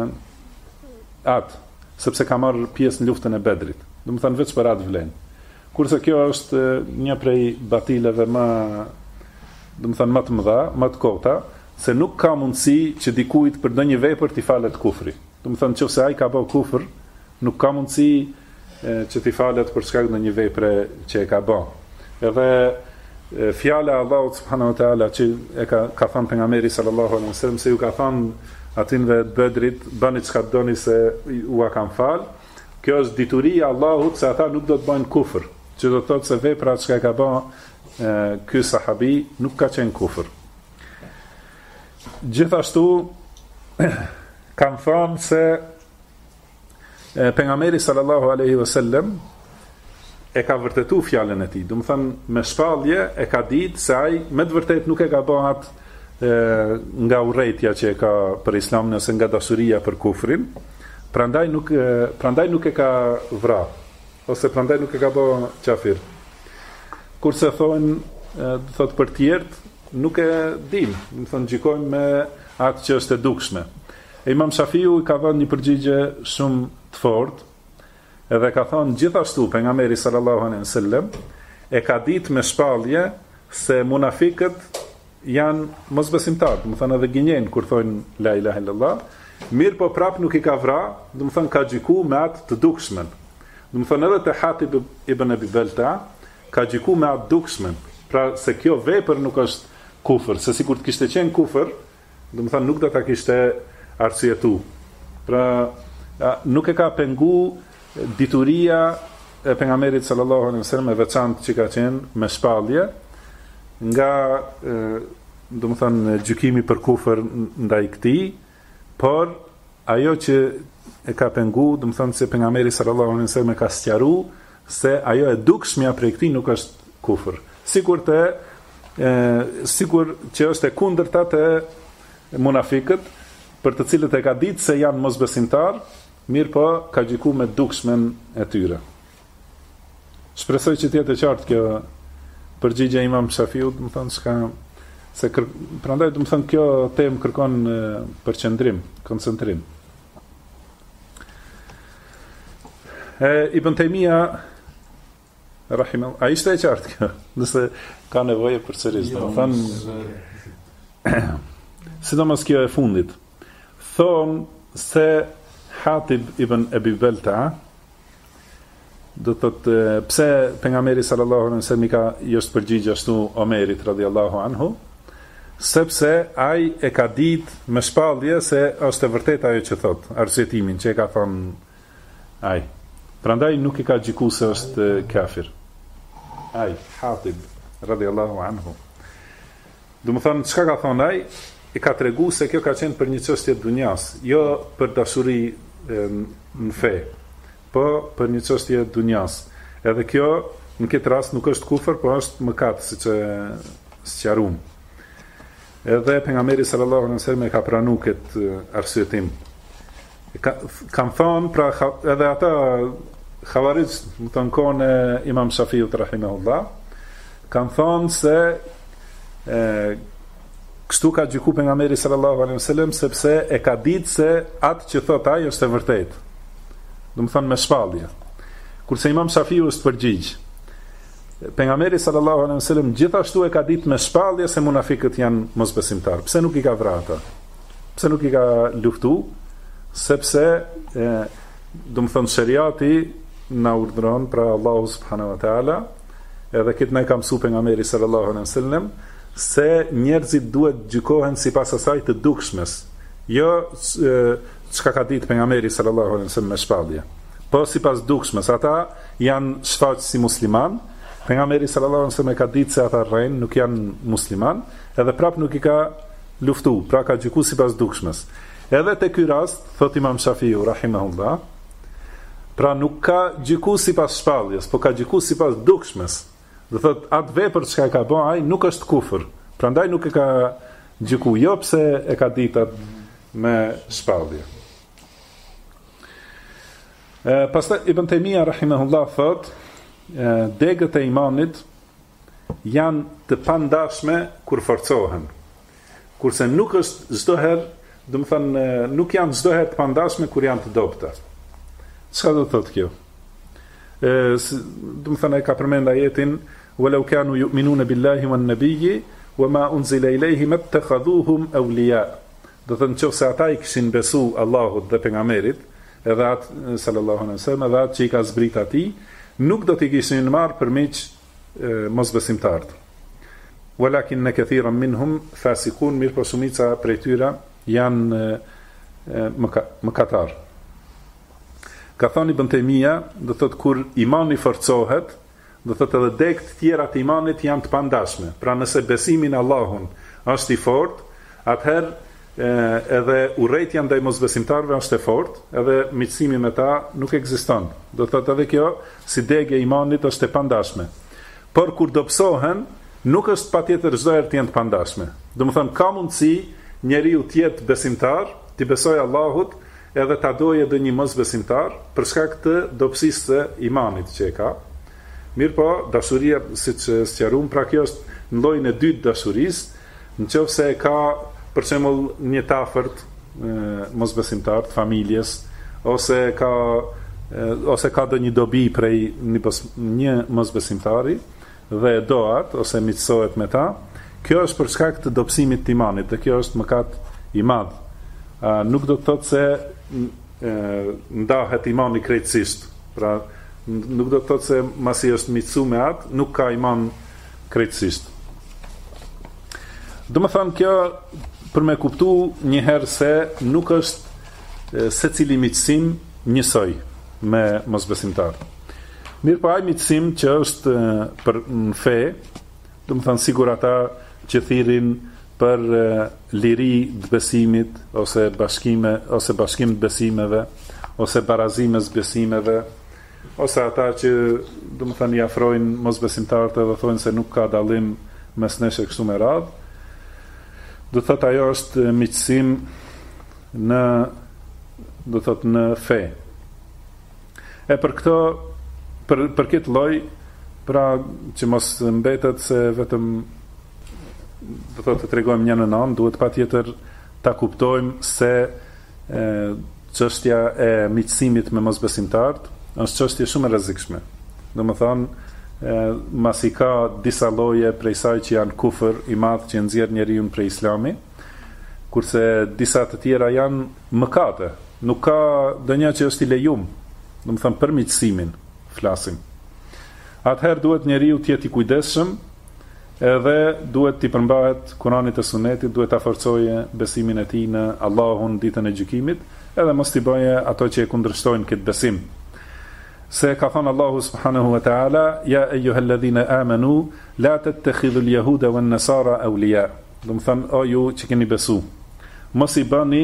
atë, sepse ka marrë pjesë në luftën e Bedrit. Do të thënë veç për atë vlen. Kurse kjo është një prej batileve më, do të thënë më të mëdha, më të kota, se nuk ka mundësi që dikujt për ndonjë vepër t'i falet kufri. Do të thënë nëse ai ka bërë kufër, nuk ka mundësi që t'i falet për shkak në një vepre që e ka bën. Edhe fjala e Allahut subhanahu wa taala që e ka thënë pejgamberi sallallahu alaihi wasallam se ju ka thënë atinve të Bedrit, bëni çka doni se u kam fal. Kjo është dituria e Allahut se ata nuk do të bëjnë kufër, që do të thotë se vepra që ka bën ky sahabi nuk ka qenë kufër. Gjithashtu kanë thënë se pejgamberi sallallahu alaihi wasallam e ka vërtetuar fjalën e tij. Do të thënë me shpallje e ka ditë se ai me të vërtetë nuk e ka bën atë nga urrëtia që e ka për Islamin ose nga dashuria për kufrin. Prandaj nuk e ka vrarë ose prandaj nuk e ka bën kafir. Kurse thonë, do thotë për tjerët nuk e dim, do thonë gjykojmë me atë që është e dukshme. Imam Shafiu ka dhënë një përgjigje shumë të fortë, edhe ka thonë gjithashtu pejgamberi sallallahu alaihi wasallam e ka ditë me shpallje se munafikët janë mosbesimtarë, do të thonë edhe gënjejnë kur thonë la ilaha illallah, mirë po prap nuk i ka vrarë, do të thonë ka gjykuar me atë të dukshmen. Do të thonë edhe te Hatib ibn Abi Balta'a ka gjykuar me atë dukshmen, pra se kjo vepër nuk është kufër, se sikur të kishte qenë kufër, do të thonë nuk do ta kishte arsyetu. Pra nuk e ka pengu dituria e pejgamberit sallallahu alaihi wasallam e veçantë që ka qenë me shpallje nga do të thënë gjykimi për kufër ndaj këtij, por ajo që e ka pengu, do të thënë se pejgamberi sallallahu alaihi wasallam e ka sqaruar se ajo e dukshmja prej këtij nuk është kufër. Sigur që është e kundërta te munafikët, për të cilët e ka ditë se janë mosbesimtar, mirë po ka gjykuar me dukshmen e tyre. Shpresoj që të jetë e qartë kjo përgjigje e Imam Shafiut, do të thonë prandaj do të thonë kjo temë kërkon përqendrim, koncentrim. Ibn Taymija rahimahullah, ai ishte e qartë kjo, nëse ka nevojë për sërish, do të thonë sidomos kjo e fundit. Thonë se Hatib ibn Abi Balta'a, do të thotë pse pejgamberi sallallahu alaihi wasallam ka jashtë përgjigje ashtu Omerit radhiyallahu anhu, sepse ai e ka ditë me shpallje se është e vërtetë ajo që thotë, arsyetimin që e ka thënë ai. Prandaj nuk i ka gjykuar se është kafir. Ai Hatib radhiyallahu anhu. Do të thonë çka ka thënë ai, i ka tregu se kjo ka qenë për një çështje dunjas, jo për dashuri në fe, po për një çështje dunjas. Edhe kjo në këtë rast nuk është kufër, por është mëkat, siç e sqaruam. Edhe pejgamberi sallallahu alaihi wasallam e ka pranuar këtë arsyetim. Kam thonë, pra edhe ata Khawarij, më thonë kone Imam Shafiut rahimahullah, kam thonë se kështu ka gjyku pejgamberi sallallahu alaihi wasallam sepse e ka ditë se atë që thot ai është e vërtetë. Do të thonë me shpallje. Kurse Imam Shafiu është përgjigj. Pejgamberi sallallahu alaihi wasallam gjithashtu e ka ditë me shpallje se munafiqët janë mosbesimtar. Pse nuk i ka vrarë ata? Pse nuk i ka luftu? Sepse do të thonë shariati na urdhëron pra Allahu subhanahu wa taala, edhe këtë na ka mësuar pejgamberi sallallahu alaihi wasallam, se njerëzit duhet gjykohen sipas asaj të dukshmes, jo çka ka ditë pejgamberi sallallahu alaihi wasallam me shpallje, po sipas dukshmes. Ata janë shfaq si musliman, pejgamberi sallallahu alaihi wasallam e ka ditë se ata rrenë, nuk janë musliman, edhe prap nuk i ka luftu, pra ka gjyku sipas dukshmes. Edhe te ky rast, thot Imam Shafiu rahimahullah, pra nuk ka gjyku sipas shpalljes, po ka gjyku sipas dukshmes. Do thot atë vepër çka ka bën ai nuk është kufër. Prandaj nuk e ka gjyku, jo pse e ka ditë me shpallje. Pastaj Ibn Taymija rahimahullah thot, degët e imanit janë të pandashme kur forcohen. Kurse nuk është çdo herë, do të thënë nuk janë çdo herë të pandashme kur janë të dobta. Çka do të thotë kjo? Do të thënë ai ka përmend ajetin walau kanu yu'minuna billahi wan nabiyyi wama unzila ilayhi mattakhadhuhum awliya. Do të thënë nëse ata i kishin besu Allahut dhe pejgamberit, edhe atë sallallahu alaihi wasallam, edhe atë që i ka zbrit atij, nuk do t'i kishin marrë për miq mosbesimtarët. Walakin kathiran minhum fasiqun, mirë po shumica prej tyre janë mëkatar. Ka thënë Ibn Taymija, do thotë kur imani forcohet, do thotë edhe degët të tjera të imanit janë të pandashme. Pra nëse besimi në Allahun është i fortë, atëherë edhe urrejtja ndaj mosbesimtarëve është e fortë, edhe miqësimi me ta nuk ekziston. Do thotë edhe kjo si degë e imanit është e pandashme. Por kur dobësohen, nuk është patjetër çdo herë të jenë të pandashme. Do të thonë ka mundësi njeriu të jetë besimtar, të besojë Allahut, edhe ta dojë edhe një mosbesimtar për shkak të dobësisë së imanit që e ka. Mirë po, dashuria, siç sqaruam, pra kjo është në llojin e dytë dashurisë, nëse e ka për shembull një të afërt mosbesimtar të familjes, ose ka ndonjë dobi prej një mosbesimtari dhe e do atë ose miqësohet me ta, kjo është për shkak të dobësimit të imanit, dhe kjo është mëkat i madh. Nuk do të thotë se ndahet imani krejtësisht. Pra nuk do të thotë se masi është miqësu me atë, nuk ka iman krejtësisht. Do të thënë kjo për me kuptu njëherë se nuk është secili miqësim njësoj me mosbesimtar. Mirë po ai miqësim që është për në fe, do të thënë sigur ata që thirrin për liri të besimit, ose bashkim të besimeve, ose barazime të besimeve, ose ata që do të thënë i afrojnë mosbesimtarët dhe thonë se nuk ka dallim mes nesh e kështu me radhë, do thotë ajo është miqësim në fe. E për këto, për këtë lloj, pra që mos mbetet se vetëm do thotë të tregojmë një në anë, duhet patjetër ta kuptojmë se çështja e miqësimit me mosbesimtarët është çështje shumë e rrezikshme. Domethënë, masi ka disa lloje prej saj që janë kufër i madh që nxjerr njeriu prej Islami, kurse disa të tjera janë mëkate. Nuk ka ndonjë që është i lejuar. Domethënë për miqësimin flasim. Atëherë duhet njeriu të jetë i kujdesshëm, edhe duhet t'i përmbahet Kuranit e Sunetit, duhet ta forcojë besimin e tij në Allahun ditën e gjykimit, edhe mos t'i bëjë ato që e kundërshtojnë këtë besim. Se ka thënë Allahu subhanahu wa ta'ala, ja ayyuhalladhina amanu la tattakhidhul yahuda wan nasara awliya. Do të thënë, o ju që keni besu, mos i bëni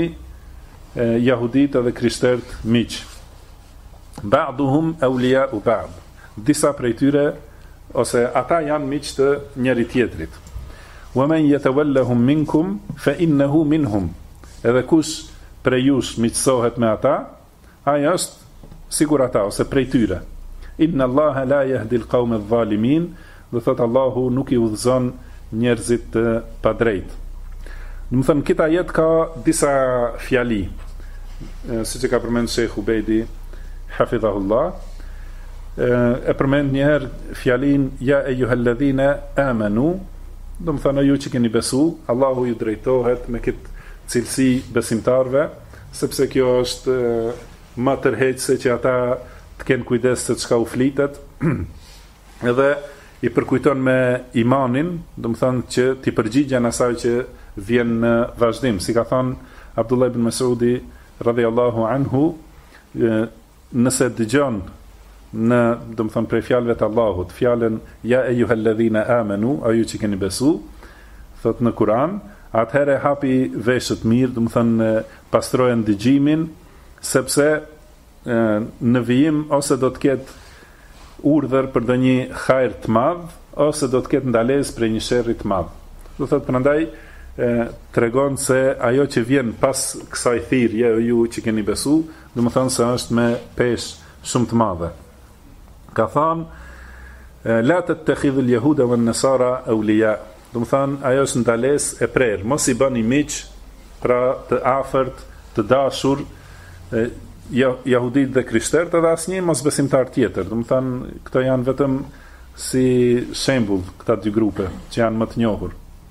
jahudit edhe krishterët miq. Ba'duhum awliya'u ba'd. disa prej tyre ose ata janë miq të njëri tjetrit. Wa man yatawallahum minkum fa innahu minhum. Edhe kush prej jush miqësohet me ata, ai është sigur ata ose prej tyre. Inna Allaha la yahdi al-qawma adh-dhalimin, do thot Allahu nuk i udhëzon njerëzit të padrejt. Do të thënë kita jetë ka disa fjali, siç e ka përmend Sheikh Ubejdi hafidhahullah. E përmend njëherë fjalin ja ejuhalladhina amanu, do të thënë ju që keni besu, Allahu ju drejtohet me këtë cilësi besimtarve, sepse kjo është më tërheqëse që ata të kenë kujdes se çka u flitet, edhe i përkujton me imanin, do të thënë që ti përgjigjen asaj që vjen në vazhdim, si ka thënë Abdullah ibn Mas'udi radhiyallahu anhu, nëse dëgjon në, do të thënë prej fjalëve të Allahut, fjalën ja ejuhalladhina amanu, a ju që keni besu, thot në Kur'an, atëherë hapi veshët mirë, do të thënë pastrojen dëgjimin, sepse në vijim ose do të ketë urdhër për ndonjë hajër të madh, ose do të ketë ndalesë për një sherrri të madh. Do thotë prandaj tregon se ajo që vjen pas kësaj thirrje, ju që keni besu, do të thonë se është me peshë shumë të madhe. Ka thënë la tattakhidhu al-yahuda wan-nasara awliya. Do të thonë ajo është ndalesë e prerë, mos i bëni miq, pra të afërt, të dashur jahudit dhe krishterët, edhe asnjë mosbesimtar tjetër. Do të thonë këto janë vetëm si shembull këta dy grupe që janë më të njohur.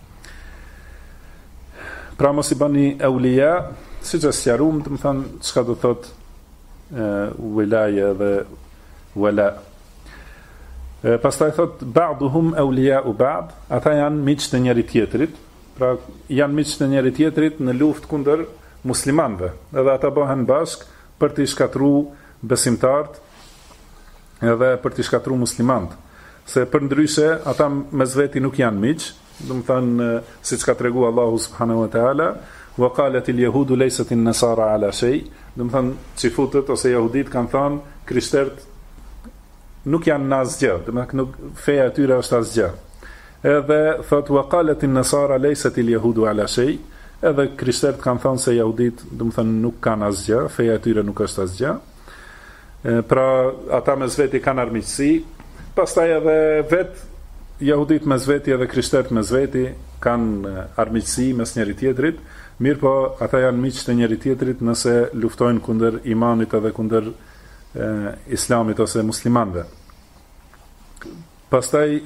Pra mos i bëni awliya, siç e sqaruam, do të thonë çka do thotë wilaya dhe wala. Pastaj thot ba'duhum awliya'u ba'd, ata janë miq të njëri tjetrit, pra janë miq të njëri tjetrit në luftë kundër muslimanëve, edhe ata bëhen bashk për të shkatruar besimtarët edhe për të shkatruar muslimanët, se përndryshe ata mes veti nuk janë miq, do të thënë siç ka treguar Allahu subhanahu wa taala, wa qalat al-yahudu laysat an-nasara ala shay, do të thënë çifutët ose jahudit kanë thënë krishterët nuk janë në asgjë, do të thënë feja e tyre është asgjë. Edhe thot wa qalat an-nasara laysat al-yahudu ala shay, edhe krishterët kanë thënë se jahudit, do të thënë nuk kanë asgjë, feja e tyre nuk është asgjë. Pra ata mes veti kanë armiqësi, pastaj edhe vet jahudit mes veti edhe krishterët mes veti kanë armiqësi mes njëri tjetrit, mirë po ata janë miq të njëri tjetrit nëse luftojnë kundër imanit edhe kundër islamit ose muslimanëve. Pastaj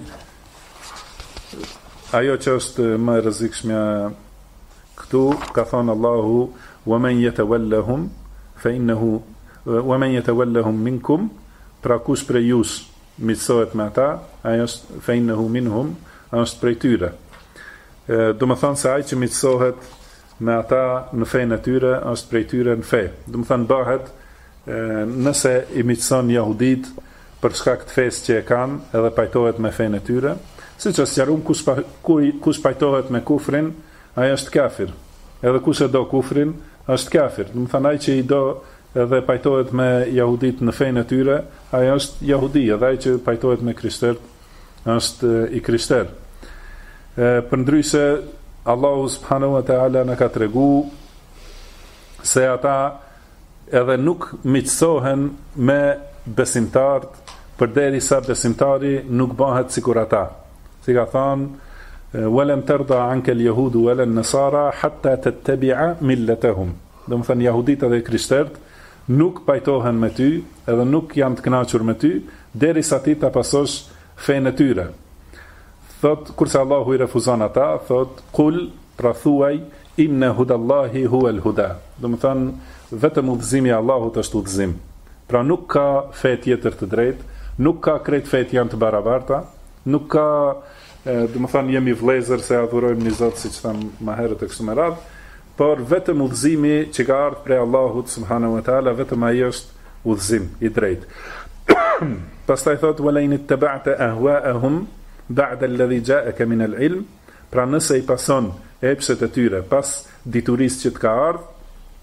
ajo që është më e rrezikshme këtu, ka thënë Allahu wa man yatawallahum fa innahu wa man yatawallahum minkum, pra kush prej jush miqësohet me ata, ai është fa innahu minhum, ai është prej tyre. Do të thonë se ai që miqësohet me ata në fenë e tyre është prej tyre në fe. Do të thonë bëhet nëse i miqëson jahudit për shkak të fesë që e kanë, edhe pajtohet me fenë e tyre, siç është sqaruar, kush pajtohet me kufrin, ai është kafir. Edhe kush e do kufrin, është kafir. Do të thonë ai që i do edhe pajtohet me jahudit në fenë e tyre, ai është jahudi, edhe ai që pajtohet me krishterët është i krishter. Përndryshe Allahu subhanahu wa taala na ka treguar se ata edhe nuk miqësohen me besimtarët përderisa besimtari nuk bëhet sikur ata. Si ka thënë walam tarda anka al-yahudu wala an-nasara hatta tattabi'a millatahum. Do të thënë jahudit dhe krishterët nuk pajtohen me ty, edhe nuk janë të kënaqur me ty, derisa ti ta pasosh fenë e tyre. Thot, kurse Allahu i refuzon ata, thot, kul, pra thuaj, inna hudallahi huwa al-huda. Do të thënë vetëm udhëzimi i Allahut është udhëzim. Pra nuk ka fe tjetër të drejtë, nuk ka krejt fet janë të barabarta, nuk ka, do të thënë jemi vëllezër se adhurojmë një Zot siç tham më herët e kështu me radhë, por vetëm udhëzimi që ka ardhur prej Allahut subhanahu wa taala, vetëm ai është udhëzim i drejtë. Pastaj thot wala in ittaba'ta ahwa'ahum ba'da alladhi ja'aka min al-ilm, pra nëse i pason epshet e tyre pas diturisë që të ka ardhur,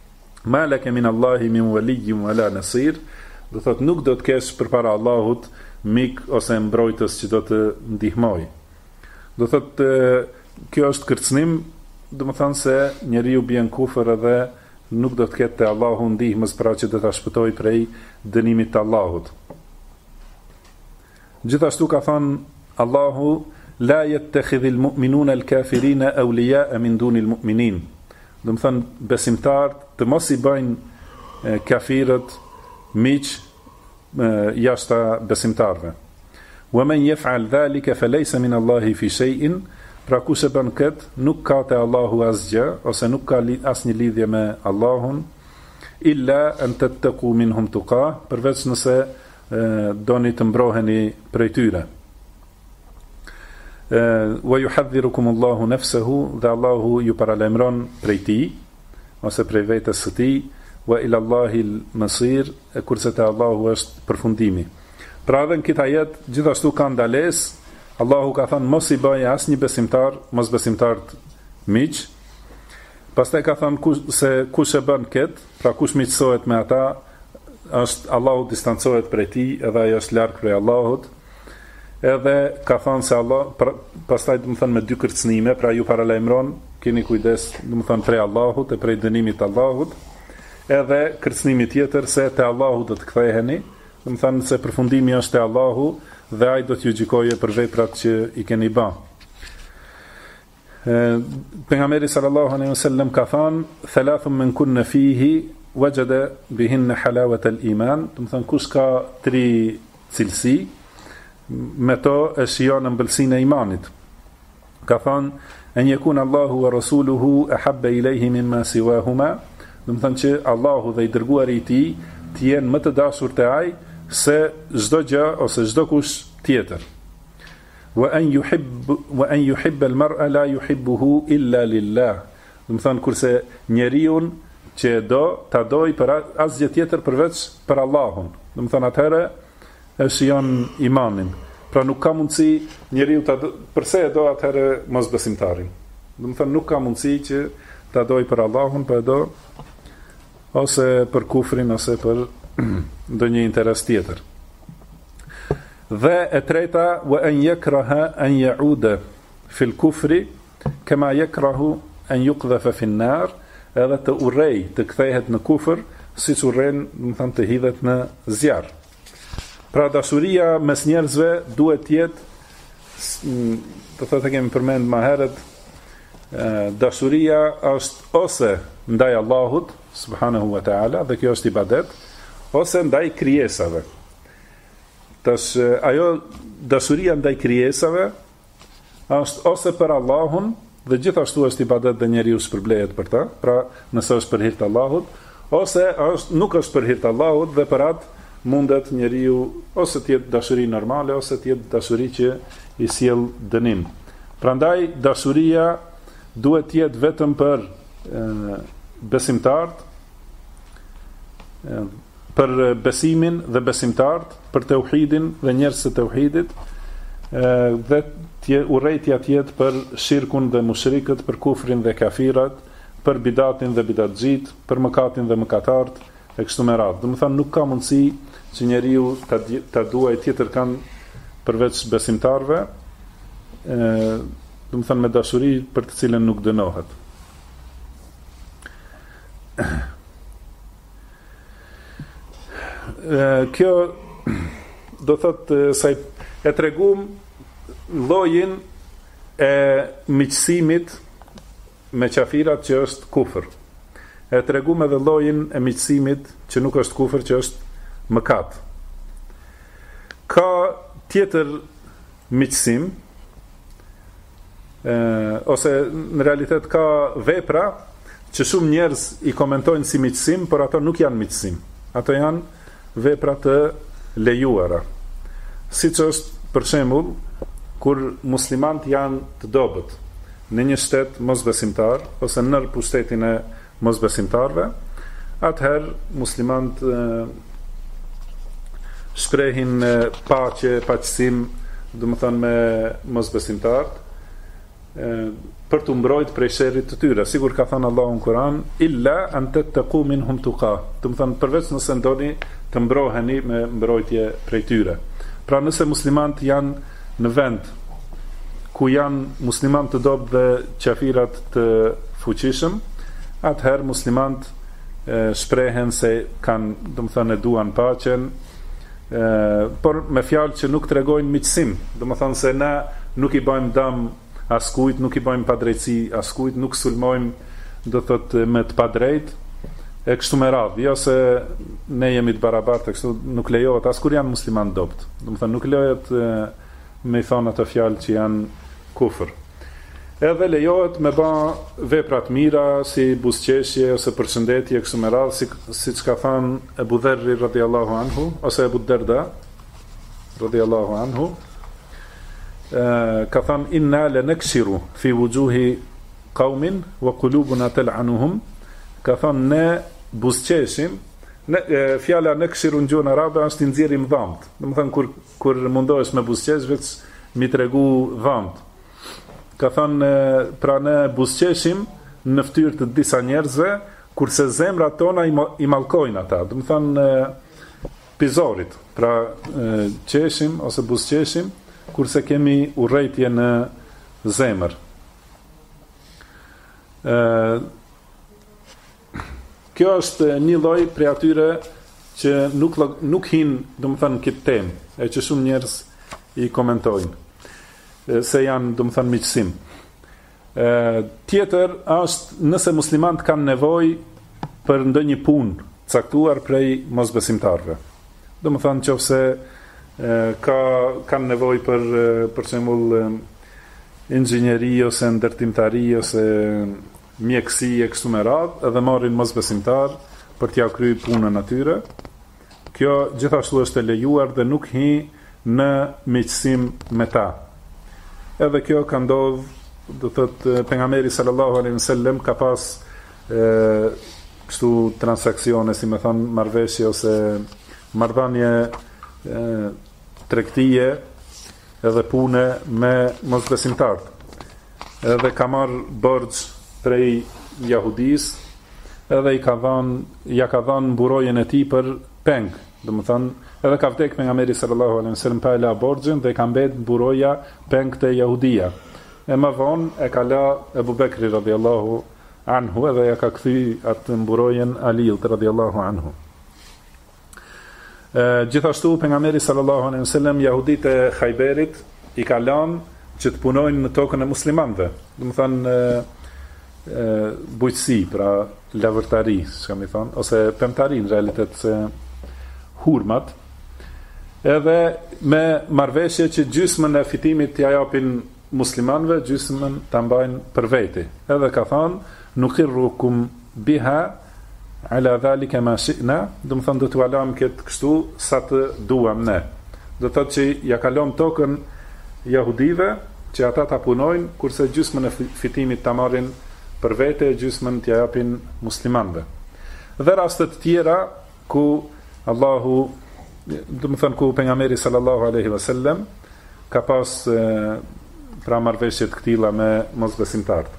ma laka min Allahi min waliyyin wala nasir, do thot nuk do të kesh përpara Allahut mik ose mbrojtës që do të ndihmoj. Do thotë kjo është kërcënim, do të thonë se njeriu bën kufër edhe nuk do të ketë te Allahu ndihmës pra që do ta shpëtoj prej dënimit të Allahut. Gjithashtu ka thënë Allahu la yattakhidhul mu'minuna al-kafirina awliya'a min dunil mu'minin. Do të thonë besimtarët të mos i bëjnë kafirët miq jashta besimtarve. Wa man yaf'al dhalika falaysa min Allahi fi shay'in, pra kush e bën kët nuk ka te Allahu asgjë ose nuk ka asnjë lidhje me Allahun, illa an tattaqu minhum tuqa, përveç nëse doni të mbroheni prej tyre. Wa yuhadhdhirukum Allahu nafsahu, dhe Allahu ju paralajmëron prej tij ose prej vetes së tij, wa ila Allahi al-masir, kurse te Allahu është përfundimi. Pra edhe në këtë ajet gjithashtu ka ndalesë. Allahu ka thënë mos i bëj asnjë besimtar, mos besimtarët miq. Pastaj ka thënë se kush e bën kët, pra kush miqësohet me ata, është Allahu distancohet prej tij, edhe ai është larg prej Allahut. Edhe ka thënë se Allah, pastaj do të thënë me dy kërcënime, pra ju paralajmëron, keni kujdes, do të thënë prej Allahut e prej dënimit të Allahut. Edhe kërcënimi tjetër se te Allahu do të ktheheni, do të thënë se përfundimi është te Allahu dhe ai do t'ju gjykoje për veprat që i keni bë. Pejgamberi sallallahu alaihi wasallam ka thënë: "Thalathun min kunna fihi wajada bihinna halawata al-iman", do të thënë kush ka 3 cilësi, me to e shijon ëmbëlsinë e imanit. Ka thënë: "En yakun Allahu wa rasuluhu ahabba ilayhi mimma siwahuma", do të thënë që Allahu dhe i dërguari i tij të jenë më të dashur te ai se çdo gjë ose çdo kush tjetër. Wa an yuhibba al-mar'a la yuhibbuhu illa lillah. Do të thënë kurse njeriu që e do, ta doj për asgjë tjetër përveç për Allahun. Do të thënë atëherë e shijon imanin. Pra nuk ka mundësi njeriu ta do, përse e do atëherë mosbesimtarin. Do të thënë nuk ka mundësi që ta doj për Allahun, po e do ose për kufrin ose për ndonjë interes tjetër. Dhe e treta, wa an yakraha an ya'uda fil kufri kama yakrahu an yuqdhafa fi an-nar, edhe të urrej të kthehet në kufër siç urren, do të thënë të hidhet në zjarr. Pra dashuria mes njerëzve duhet të jetë, do thotë kemi përmend më herët, dashuria është ose ndaj Allahut subhanahu wa ta'ala, dhe kjo është ibadet, ose ndaj krijesave. Tash ajo dashuria ndaj krijesave është ose për Allahun, dhe gjithashtu është ibadet dhe njeriu shpërblehet për ta, pra nëse është për hir të Allahut, ose nuk është për hir të Allahut dhe për atë mundet njeriu ose të jetë dashuri normale ose të jetë dashuri që i sjell dënim. Prandaj dashuria duhet të jetë vetëm për besimtarët, për besimin dhe besimtarët, për tauhidin dhe njerëzit e tauhidit, dhe urrejtja të jetë për shirkun dhe mushrikët, për kufrin dhe kafirat, për bidatin dhe bidatxhit, për mëkatin dhe mëkatarët, e kështu me radhë. Do të thënë nuk ka mundësi që njeriu ta duajë tjetër kanë përveç besimtarve, do të thënë me dashuri për të cilën nuk dënohet. Kjo do thotë sa e tregum llojin e miqësimit me qafirat që është kufër. E tregum edhe llojin e miqësimit që nuk është kufër, që është mëkat. Ka tjetër miqësim, ose në realitet ka vepra që shumë njerëz i komentojnë si miqësim, por ato nuk janë miqësim. Ato janë vepra të lejuara. Siç është për shembull kur muslimanët janë të dobët në një shtet mosbesimtar ose nër pushtetin e mosbesimtarve, atëherë muslimanët shprehin paqe, paqësim, do të thënë me mosbesimtarët, për të mbrojtë prej sherrit të tyre. Sigur ka thënë Allahu në Kur'an, illa an tattaqu minhum tuqa. Do të thënë përveç nëse ndoni të mbroheni me mbrojtje prej tyre. Pra nëse muslimanët janë në vend ku janë muslimanë të dobët dhe qafirat të fuqishëm, atëherë muslimanët shprehen se kanë, domethënë, e duan paqen, por me fjalë që nuk tregojnë miqësim, domethënë se na nuk i bëjmë dëm askujt, nuk i bëjmë padrejtësi askujt, nuk sulmojmë, do thotë, me të padrejtë, e kështu me radhë, jo se ne jemi të barabartë, kështu nuk lejohet as kur janë muslimanë dopt. Domethënë nuk lejohet me i thonë ato fjalë që janë kufër. Edhe lejohet me bë vepra të mira si buzëqeshje ose përshëndetje kështu me radhë, siç ka thënë Ebu Dherri radhiyallahu anhu ose Ebu Derda radhiyallahu anhu, ka thënë inna lanakshiru fi wujuhi qaumin wa qulubuna tal'anuhum, ka thënë ne buzëqeshim, fjala nakshiru në gjuhën arabe është i nxjerrim dhamt. Domethënë kur mundohesh me buzëqesh veç mi tregu dhamt. Ka thënë pra ne buzëqeshim në fytyrë të disa njerëzve, kurse zemrat tona i mallkojnë ata. Domethënë pizorit, pra qeshim ose buzëqeshim, kurse kemi urrejtje në zemër. Kjo është një lloj prej atyre që nuk hin, domethënë, këtë temë, e që shumë njerëz i komentojnë se janë, domethënë, miqësim. Tjetër është nëse muslimanët kanë nevojë për ndonjë punë caktuar prej mosbesimtarëve. Domethënë nëse kanë nevojë për shembull inxhinieri ose ndërtimtari ose mjekësi e kështu me radhë, edhe marrin mosbesimtar për t'ia kryer punën atyre. Kjo gjithashtu është e lejuar dhe nuk hi në miqësim me ta. Edhe kjo ka ndodhur, do thotë, pejgamberi sallallahu alaihi wasallam ka pas kështu transaksione, si më thon, marrëveshje ose marrëdhënie tregtie edhe pune me mosbesimtar. Edhe ka marr borxh prej jahudis, edhe ja ka dhënë mburojën e tij për peng. Domethënë, edhe ka vdek pejgamberi sallallahu alaihi wasallam pa la borxhin dhe ka mbet mburoja peng te jahudia. E më vonë e ka la Ebu Bekri radhiyallahu anhu edhe ja ka kthy atë mburojën Aliut radhiyallahu anhu. Gjithashtu pejgamberi sallallahu alaihi wasallam jahudit e Khajberit i ka lënë që të punojnë në tokën e muslimanëve. Domethënë bujqësi, pra lavërtari, çka më thon, ose pemtari në realitet, se hurmat, edhe me marrëveshje që gjysmën e fitimit t'ia japin muslimanëve, gjysmën ta mbajnë për veti. Edhe ka thënë nuqirrukum biha ala dhalika ma shi'na, do të thonë do t'u alam këtë kështu sa të duam ne. Do thotë që ja kalon tokën jahudive që ata ta punojnë, kurse gjysmën e fitimit ta marrin për vete, gjysmën t'ia japin muslimanëve. Dhe rastet tjera ku Allahu, do të thënë, ku pejgamberi sallallahu alaihi wasallam ka pas pra marrëveshje të këtilla me mosbesimtarët.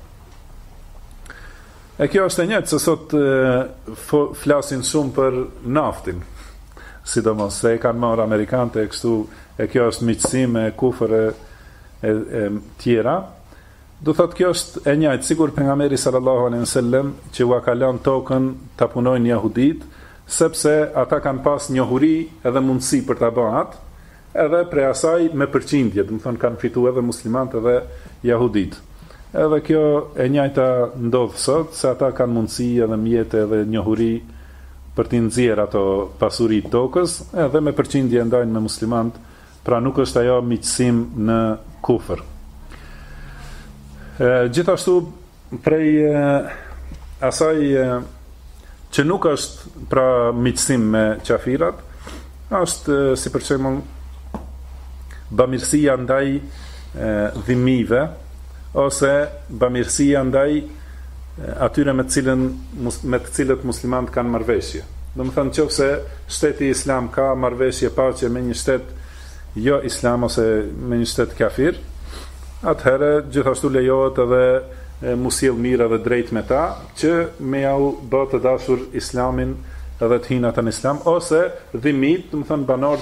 E kjo është e njëjtë se sot flasin shumë për naftin, sidomos se e kanë marrë amerikanët e kështu, e kjo është miqësim e kufër e tjera. Do thotë kjo është e njëjtë, sigur pejgamberi sallallahu alaihi wasallam që u ka lënë tokën ta punojnë jahudit, sepse ata kanë pas njohuri edhe mundësi për ta bërë atë, edhe prej asaj me përqindje, do të thonë kanë fituar edhe muslimanët edhe jahudit. Edhe kjo e njëjta ndodh sot, se ata kanë mundësi edhe mjete edhe njohuri për t'i nxjerrë ato pasuri të tokës, edhe me përqindje ndajnë me muslimanët, pra nuk është ajo miqësim në kufër. Gjithashtu prej asaj që nuk është pra miqësim me qafirat, është si për shembull bamirësia ndaj dhimmive, ose bamirësia ndaj atyre me të cilët muslimanët kanë marrëveshje. Do të thonë, nëse shteti islam ka marrëveshje paqe me një shtet jo islam ose me një shtet kafir, atëherë gjithashtu lejohet edhe mu sjell mirë edhe drejt me ta, që me jau bë të dashur islamin edhe të hinë ata në islam, ose dhimit, do të thonë banorët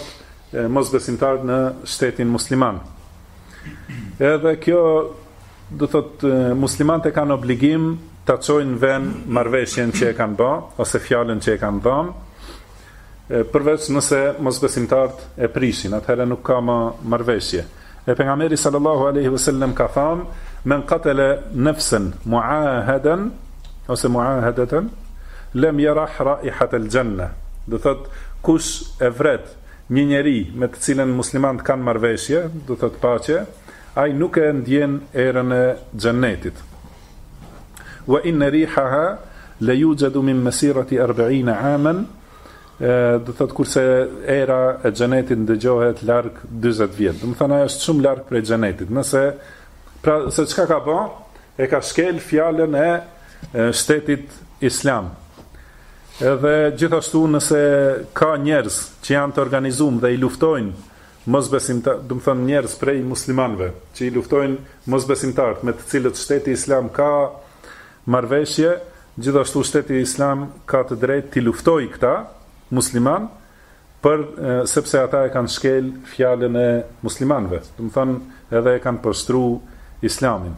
mosbesimtarët në shtetin musliman. Edhe kjo do thot muslimanët e kanë obligim ta çojnë vend marrëveshjen që e kanë bë ose fjalën që e kanë dhënë, përveç nëse mosbesimtarët e prishin, atëherë nuk ka më marrëveshje. E pejgamberi sallallahu alaihi wasallam ka thënë: "Men qatala nafsan mu'ahadan ose mu'ahadatan lam yarah ra'ihat al-janna." Do thot kush e vret një njeri me të cilën muslimanët kanë marrëveshje, do thot paqe, ai nuk e ndjen erën e xhennetit. Wa inna rihaha la yujadu min masirati 40 aman, do thot kurse era e xhenetit ndëgjohet larg 40 vjet. Do të thonë ajo është shumë larg prej xhenetit. Nëse pra se çka ka bë, e ka shkel fjalën e shtetit islam. Edhe gjithashtu nëse ka njerëz që janë të organizuar dhe i luftojnë mosbesimtar, do të thonë njerëz prej muslimanëve që i luftojnë mosbesimtarët me të cilët shteti islam ka marrëveshje, gjithashtu shteti islam ka të drejtë të luftojë këta musliman sepse ata e kanë shkel fjalën e muslimanëve. Do të thonë edhe e kanë poshtruar islamin.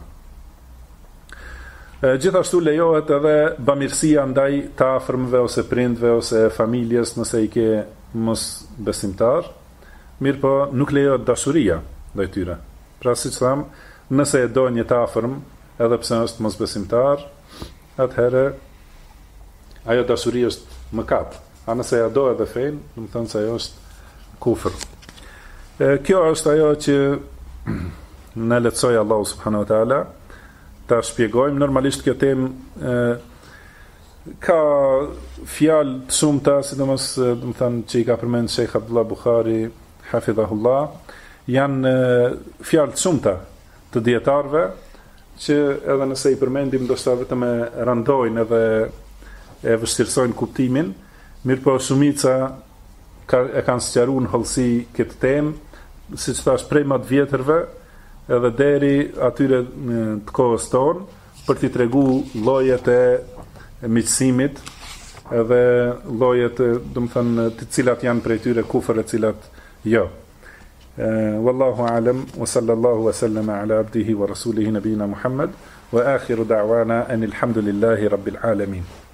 Gjithashtu lejohet edhe bamirësia ndaj të afërmëve ose prindve ose familjes nëse i ke mos besimtar, mirë po nuk lejohet dashuria ndaj tyre. Pra siç tham, nëse e do një të afërm, edhe pse është mos besimtar, atëherë ajo dashuri është mëkat. A nëse ja do edhe fen, do të thonë se ajo është kufër. Kjo është ajo që na lehtësoi Allahu subhanahu wa taala ta shpjegojmë. Normalisht kjo temë ka fjalë të shumta, sidomos do të thënë që i ka përmend Sheikh Abdullah Buhari hafidhahullah, janë fjalë të shumta të dietarëve që edhe nëse i përmendim ndoshta vetëm e randojnë edhe e vështirësojnë kuptimin, mirëpo shumica e kanë sqaruar në hollësi këtë temë, siç thash prej më të vjetërve edhe deri atyre të kohës tonë, për t'i tregu llojet e miqësimit edhe llojet, do të thënë, të cilat janë prej tyre kufër e cilat jo. Wallahu a'lam wa sallallahu wa sallama ala abdihi wa rasulihi nabiyina Muhammad wa akhiru da'wana anil hamdulillahi rabbil alamin.